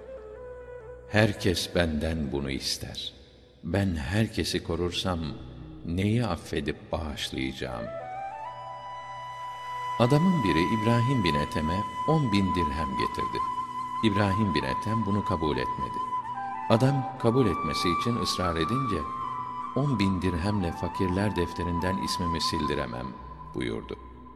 Herkes benden bunu ister. Ben herkesi korursam neyi affedip bağışlayacağım? Adamın biri İbrahim bin Ethem'e 10.000 dirhem getirdi. İbrahim bin Ethem bunu kabul etmedi. Adam kabul etmesi için ısrar edince 10.000 dirhemle fakirler defterinden ismimi sildiremem buyurdu.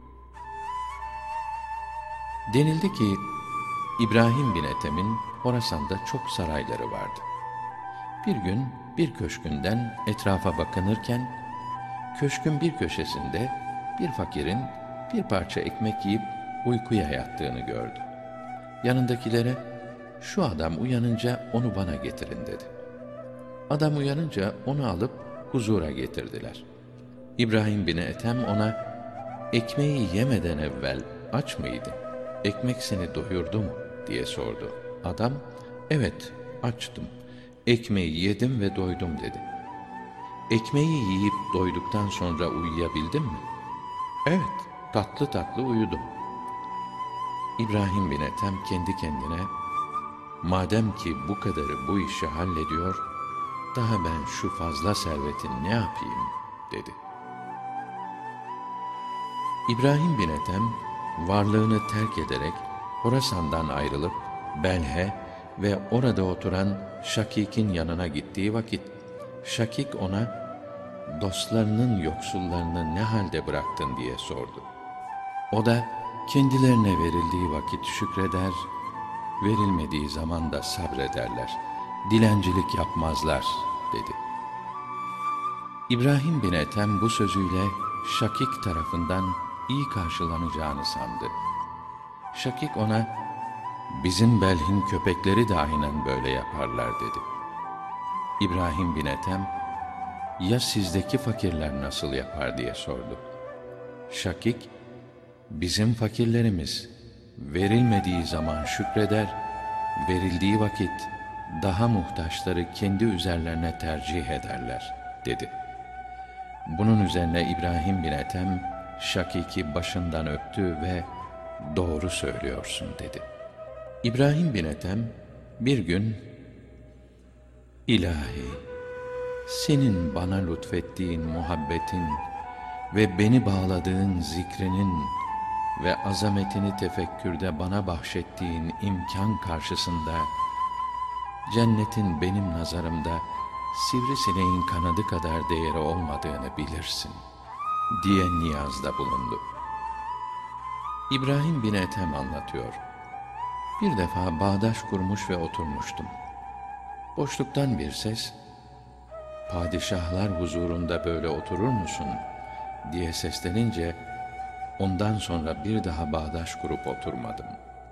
Denildi ki İbrahim bin Ethem'in Horasan'da çok sarayları vardı. Bir gün bir köşkünden etrafa bakınırken köşkün bir köşesinde bir fakirin bir parça ekmek yiyip uykuya yattığını gördü. Yanındakilere şu adam uyanınca onu bana getirin dedi. Adam uyanınca onu alıp huzura getirdiler. İbrahim bin Ethem ona ekmeği yemeden evvel aç mıydın? Ekmek seni doyurdu mu? diye sordu. Adam evet açtım. Ekmeği yedim ve doydum dedi. Ekmeği yiyip doyduktan sonra uyuyabildin mi? Evet, tatlı tatlı uyudum. İbrahim bin Ethem kendi kendine, madem ki bu kadarı bu işi hallediyor, daha ben şu fazla servetin ne yapayım, dedi. İbrahim bin Ethem, varlığını terk ederek Horasan'dan ayrılıp Belhe ve orada oturan Şakik'in yanına gittiği vakit, Şakik ona, dostlarının yoksullarını ne halde bıraktın diye sordu. O da, kendilerine verildiği vakit şükreder, verilmediği zaman da sabrederler, dilencilik yapmazlar, dedi. İbrahim bin Ethem bu sözüyle Şakik tarafından iyi karşılanacağını sandı. Şakik ona, bizim Belh'in köpekleri de aynen böyle yaparlar, dedi. İbrahim bin Ethem, ya sizdeki fakirler nasıl yapar diye sordu. Şakik, bizim fakirlerimiz verilmediği zaman şükreder, verildiği vakit daha muhtaçları kendi üzerlerine tercih ederler, dedi. Bunun üzerine İbrahim bin Ethem Şakik'i başından öptü ve doğru söylüyorsun, dedi. İbrahim bin Ethem bir gün, İlahi, senin bana lütfettiğin muhabbetin ve beni bağladığın zikrinin ve azametini tefekkürde bana bahşettiğin imkan karşısında, cennetin benim nazarımda sivrisineğin kanadı kadar değeri olmadığını bilirsin, diye niyazda bulundu. İbrahim bin Ethem anlatıyor. Bir defa bağdaş kurmuş ve oturmuştum. Boşluktan bir ses, padişahlar huzurunda böyle oturur musun, diye seslenince, ondan sonra bir daha bağdaş kurup oturmadım.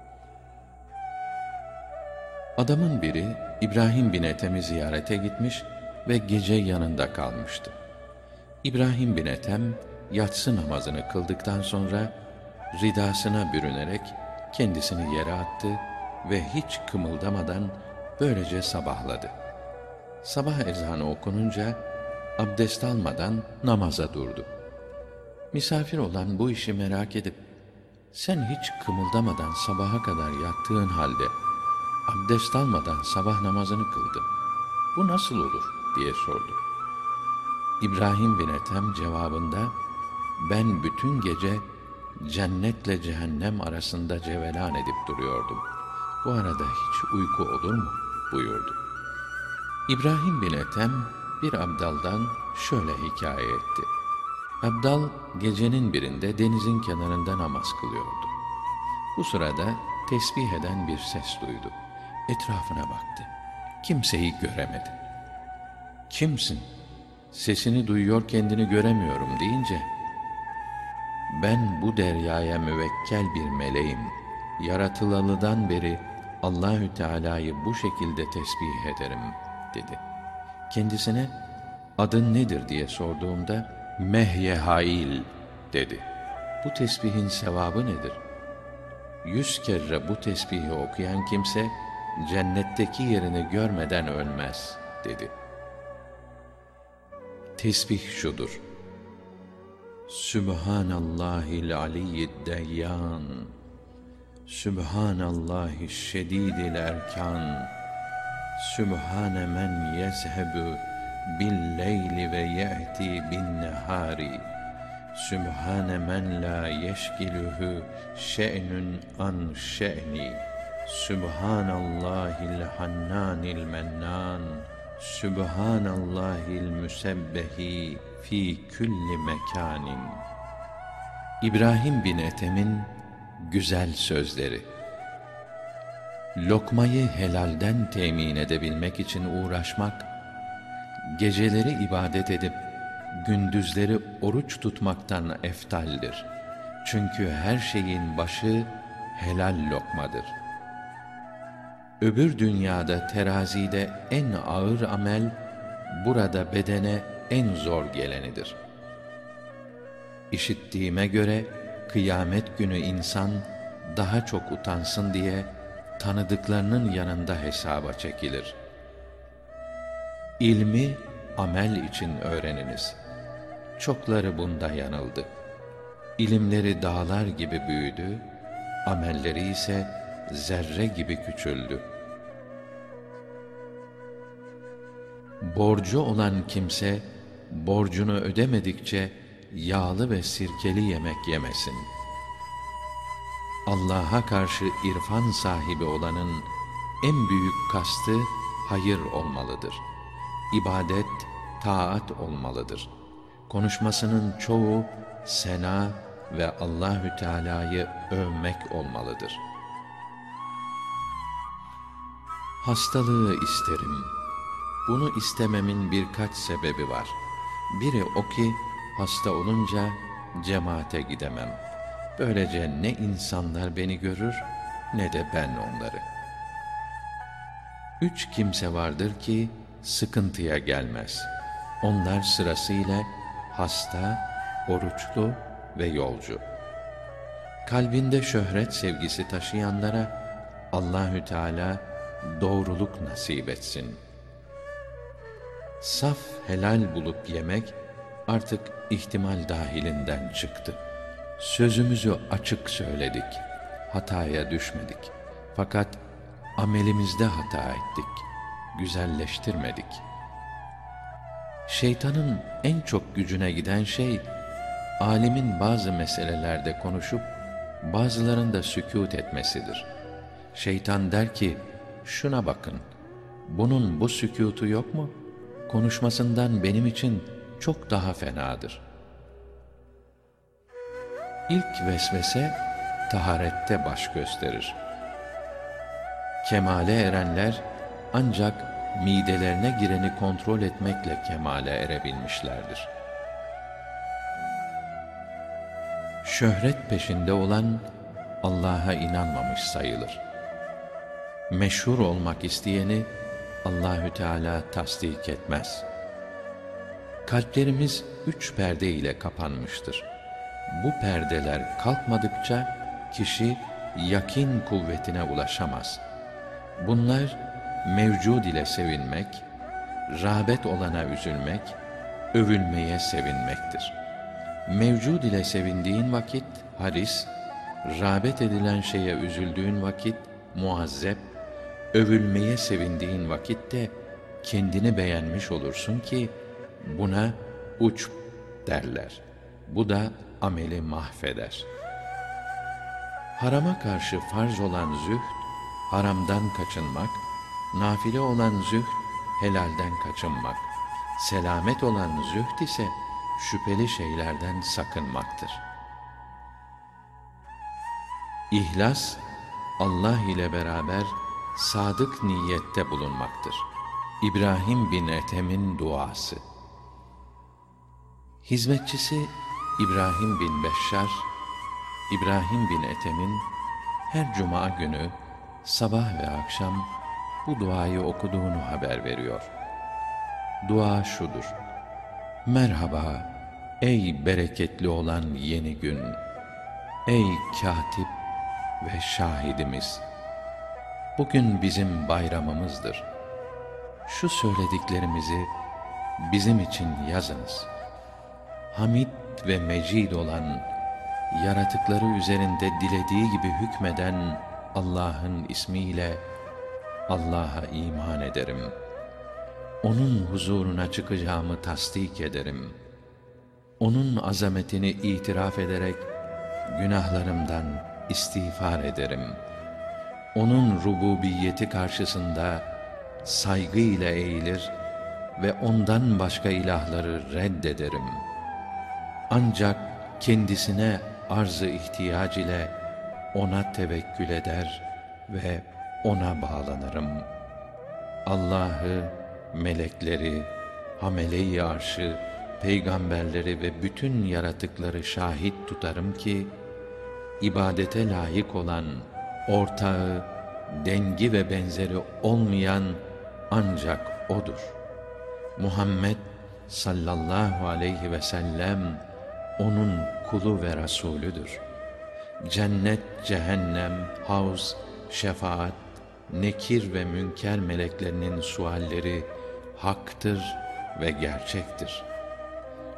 Adamın biri İbrahim bin Ethem'i ziyarete gitmiş ve gece yanında kalmıştı. İbrahim bin Ethem yatsı namazını kıldıktan sonra ridasına bürünerek kendisini yere attı ve hiç kımıldamadan böylece sabahladı. Sabah ezanı okununca abdest almadan namaza durdu. Misafir olan bu işi merak edip, sen hiç kımıldamadan sabaha kadar yattığın halde abdest almadan sabah namazını kıldın, bu nasıl olur, diye sordu. İbrahim bin Ethem cevabında, ben bütün gece cennetle cehennem arasında cevelan edip duruyordum. Bu arada hiç uyku olur mu, buyurdu. İbrahim bin Ethem bir abdaldan şöyle hikaye etti. Abdal gecenin birinde denizin kenarında namaz kılıyordu. Bu sırada tesbih eden bir ses duydu. Etrafına baktı. Kimseyi göremedi. Kimsin? Sesini duyuyor, kendini göremiyorum deyince, ben bu deryaya müvekkel bir meleğim. Yaratılalıdan beri Allahü Teala'yı bu şekilde tesbih ederim, dedi. Kendisine adın nedir diye sorduğumda Mehyehail, dedi. Bu tesbihin sevabı nedir? 100 kere bu tesbihi okuyan kimse cennetteki yerini görmeden ölmez, dedi. Tesbih şudur: Sübhanallahil aliyyid-deyyan, Sübhanallahil şedîdil erkan, Sübhane men yezhebu bil-leyli ve ye'ti bin-nehâri, Sübhane men la yeşgiluhu şe'nun an şe'ni, Sübhanallahil hannânil mennân, Sübhanallahil müsebbehi fi külli mekânin. İbrahim bin Ethem'in güzel sözleri. Lokmayı helalden temin edebilmek için uğraşmak, geceleri ibadet edip gündüzleri oruç tutmaktan eftaldir. Çünkü her şeyin başı helal lokmadır. Öbür dünyada terazide en ağır amel, burada bedene en zor gelenidir. İşittiğime göre kıyamet günü insan daha çok utansın diye tanıdıklarının yanında hesaba çekilir. İlmi amel için öğreniniz. Çokları bunda yanıldı. İlimleri dağlar gibi büyüdü, amelleri ise zerre gibi küçüldü. Borcu olan kimse, borcunu ödemedikçe yağlı ve sirkeli yemek yemesin. Allah'a karşı irfan sahibi olanın en büyük kastı hayır olmalıdır. İbadet, taat olmalıdır. Konuşmasının çoğu sena ve Allahü Teala'yı övmek olmalıdır. Hastalığı isterim. Bunu istememin birkaç sebebi var. Biri o ki, hasta olunca cemaate gidemem. Böylece ne insanlar beni görür, ne de ben onları. 3 kimse vardır ki, sıkıntıya gelmez. Onlar sırasıyla hasta, oruçlu ve yolcu. Kalbinde şöhret sevgisi taşıyanlara Allahü Teala doğruluk nasip etsin. Saf helal bulup yemek artık ihtimal dahilinden çıktı. Sözümüzü açık söyledik, hataya düşmedik. Fakat amelimizde hata ettik, güzelleştirmedik. Şeytanın en çok gücüne giden şey, alimin bazı meselelerde konuşup, bazılarında sükût etmesidir. Şeytan der ki, şuna bakın, bunun bu sükûtu yok mu? Konuşmasından benim için çok daha fenadır. İlk vesvese, taharette baş gösterir. Kemale erenler, ancak midelerine gireni kontrol etmekle kemale erebilmişlerdir. Şöhret peşinde olan, Allah'a inanmamış sayılır. Meşhur olmak isteyeni, Allahü Teala tasdik etmez. Kalplerimiz 3 perde ile kapanmıştır. Bu perdeler kalkmadıkça, kişi yakin kuvvetine ulaşamaz. Bunlar, mevcud ile sevinmek, rağbet olana üzülmek, övülmeye sevinmektir. Mevcud ile sevindiğin vakit haris, rağbet edilen şeye üzüldüğün vakit muazzep, övülmeye sevindiğin vakitte kendini beğenmiş olursun ki buna uçb derler. Bu da ameli mahveder. Harama karşı farz olan zühd, haramdan kaçınmak, nafile olan zühd, helalden kaçınmak, selamet olan zühd ise şüpheli şeylerden sakınmaktır. İhlas, Allah ile beraber sadık niyette bulunmaktır. İbrahim bin Ethem'in duası. Hizmetçisi İbrahim bin Beşşar, İbrahim bin Ethem'in her cuma günü sabah ve akşam bu duayı okuduğunu haber veriyor. Dua şudur: merhaba ey bereketli olan yeni gün, ey katip ve şahidimiz. Bugün bizim bayramımızdır. Şu söylediklerimizi bizim için yazınız. Hamid ve mecid olan, yaratıkları üzerinde dilediği gibi hükmeden Allah'ın ismiyle Allah'a iman ederim. Onun huzuruna çıkacağımı tasdik ederim. Onun azametini itiraf ederek günahlarımdan istiğfar ederim. Onun rububiyeti karşısında saygıyla eğilir ve ondan başka ilahları reddederim. Ancak kendisine arz-ı ihtiyac ile ona tevekkül eder ve ona bağlanırım. Allah'ı, melekleri, hamele-i arşı, peygamberleri ve bütün yaratıkları şahit tutarım ki, ibadete layık olan, ortağı, dengi ve benzeri olmayan ancak O'dur. Muhammed sallallahu aleyhi ve sellem onun kulu ve Resulüdür. Cennet, cehennem, havz, şefaat, nekir ve münker meleklerinin sualleri haktır ve gerçektir.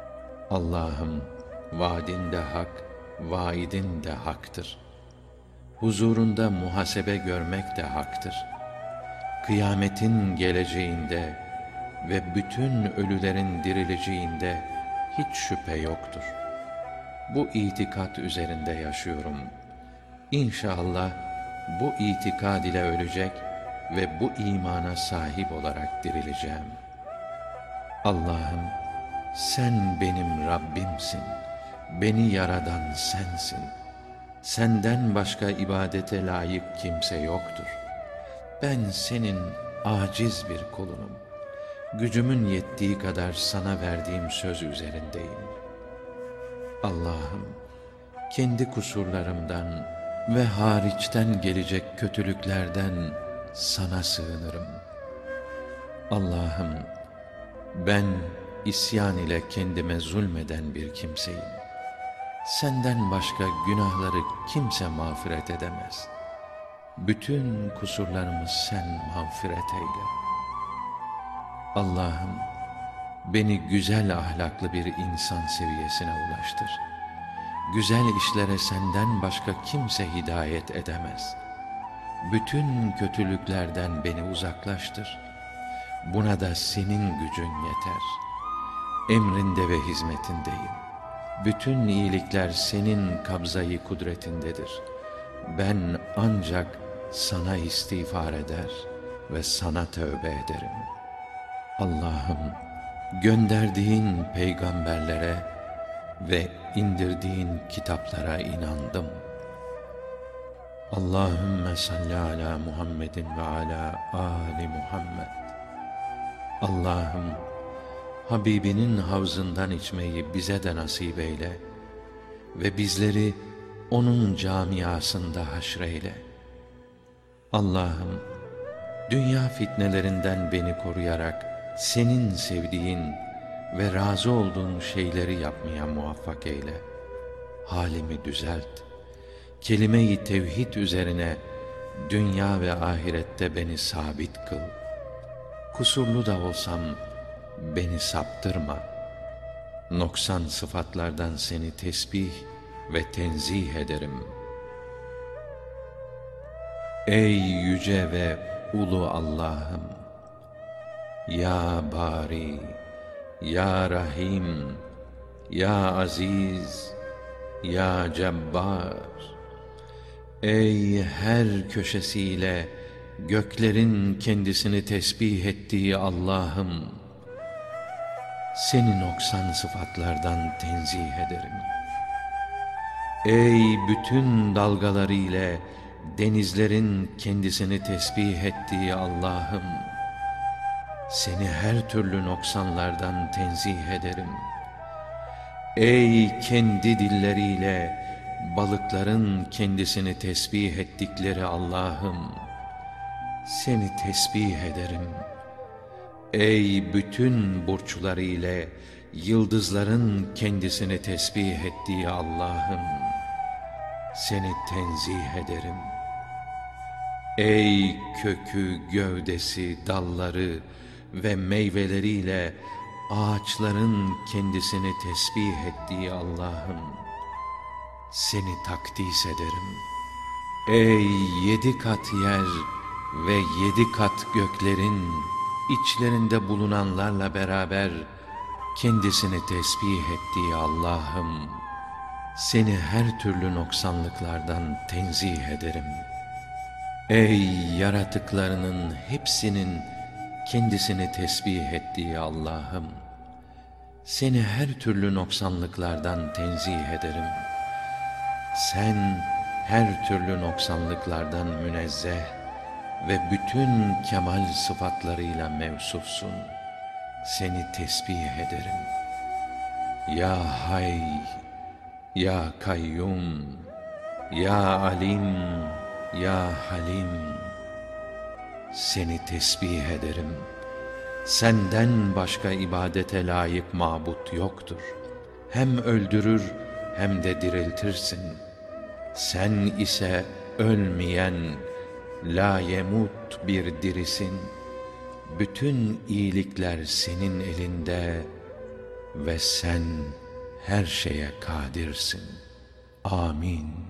Allah'ım, vaadin de hak, vaidin de haktır. huzurunda muhasebe görmek de haktır. Kıyametin geleceğinde ve bütün ölülerin dirileceğinde hiç şüphe yoktur. Bu itikat üzerinde yaşıyorum. İnşallah bu itikad ile ölecek ve bu imana sahip olarak dirileceğim. Allah'ım, sen benim Rabbimsin. Beni yaradan sensin. Senden başka ibadete layık kimse yoktur. Ben senin aciz bir kulunum. Gücümün yettiği kadar sana verdiğim söz üzerindeyim. Allah'ım, kendi kusurlarımdan ve hariçten gelecek kötülüklerden sana sığınırım. Allah'ım, ben isyan ile kendime zulmeden bir kimseyim. Senden başka günahları kimse mağfiret edemez. Bütün kusurlarımı sen mağfiret eyle. Allah'ım, beni güzel ahlaklı bir insan seviyesine ulaştır. Güzel işlere senden başka kimse hidayet edemez. Bütün kötülüklerden beni uzaklaştır. Buna da senin gücün yeter. Emrinde ve hizmetindeyim. Bütün iyilikler senin kabzayı kudretindedir. Ben ancak sana istiğfar eder ve sana tövbe ederim. Allah'ım, gönderdiğin peygamberlere ve indirdiğin kitaplara inandım. Allahümme salli ala Muhammedin ve ala ali Muhammed. Allah'ım, Habibinin havzından içmeyi bize de nasip eyle ve bizleri onun camiasında haşreyle. Allah'ım, dünya fitnelerinden beni koruyarak senin sevdiğin ve razı olduğun şeyleri yapmaya muvaffak eyle. Halimi düzelt. Kelime-i tevhid üzerine dünya ve ahirette beni sabit kıl. Kusurlu da olsam beni saptırma. Noksan sıfatlardan seni tesbih ve tenzih ederim. Ey yüce ve ulu Allah'ım! Ya Bari, Ya Rahim, Ya Aziz, Ya Cebbar! Ey her köşesiyle göklerin kendisini tesbih ettiği Allah'ım! Seni noksan sıfatlardan tenzih ederim. Ey bütün dalgalarıyla denizlerin kendisini tesbih ettiği Allah'ım! Seni her türlü noksanlardan tenzih ederim. Ey kendi dilleriyle balıkların kendisini tesbih ettikleri Allah'ım! Seni tesbih ederim. Ey bütün burçlarıyla yıldızların kendisini tesbih ettiği Allah'ım! Seni tenzih ederim. Ey kökü, gövdesi, dalları ve meyveleriyle ağaçların kendisini tesbih ettiği Allah'ım! Seni takdis ederim. Ey 7 kat yer ve 7 kat göklerin içlerinde bulunanlarla beraber kendisini tesbih ettiği Allah'ım! Seni her türlü noksanlıklardan tenzih ederim. Ey yaratıklarının hepsinin kendisini tesbih ettiği Allah'ım! Seni her türlü noksanlıklardan tenzih ederim. Sen her türlü noksanlıklardan münezzeh ve bütün kemal sıfatlarıyla mevsufsun. Seni tesbih ederim. Ya Hay, Ya Kayyum, Ya Alim, Ya Halim! Seni tesbih ederim. Senden başka ibadete layık mabut yoktur. Hem öldürür hem de diriltirsin. Sen ise ölmeyen, la yemut bir dirisin. Bütün iyilikler senin elinde ve sen her şeye kadirsin. Amin.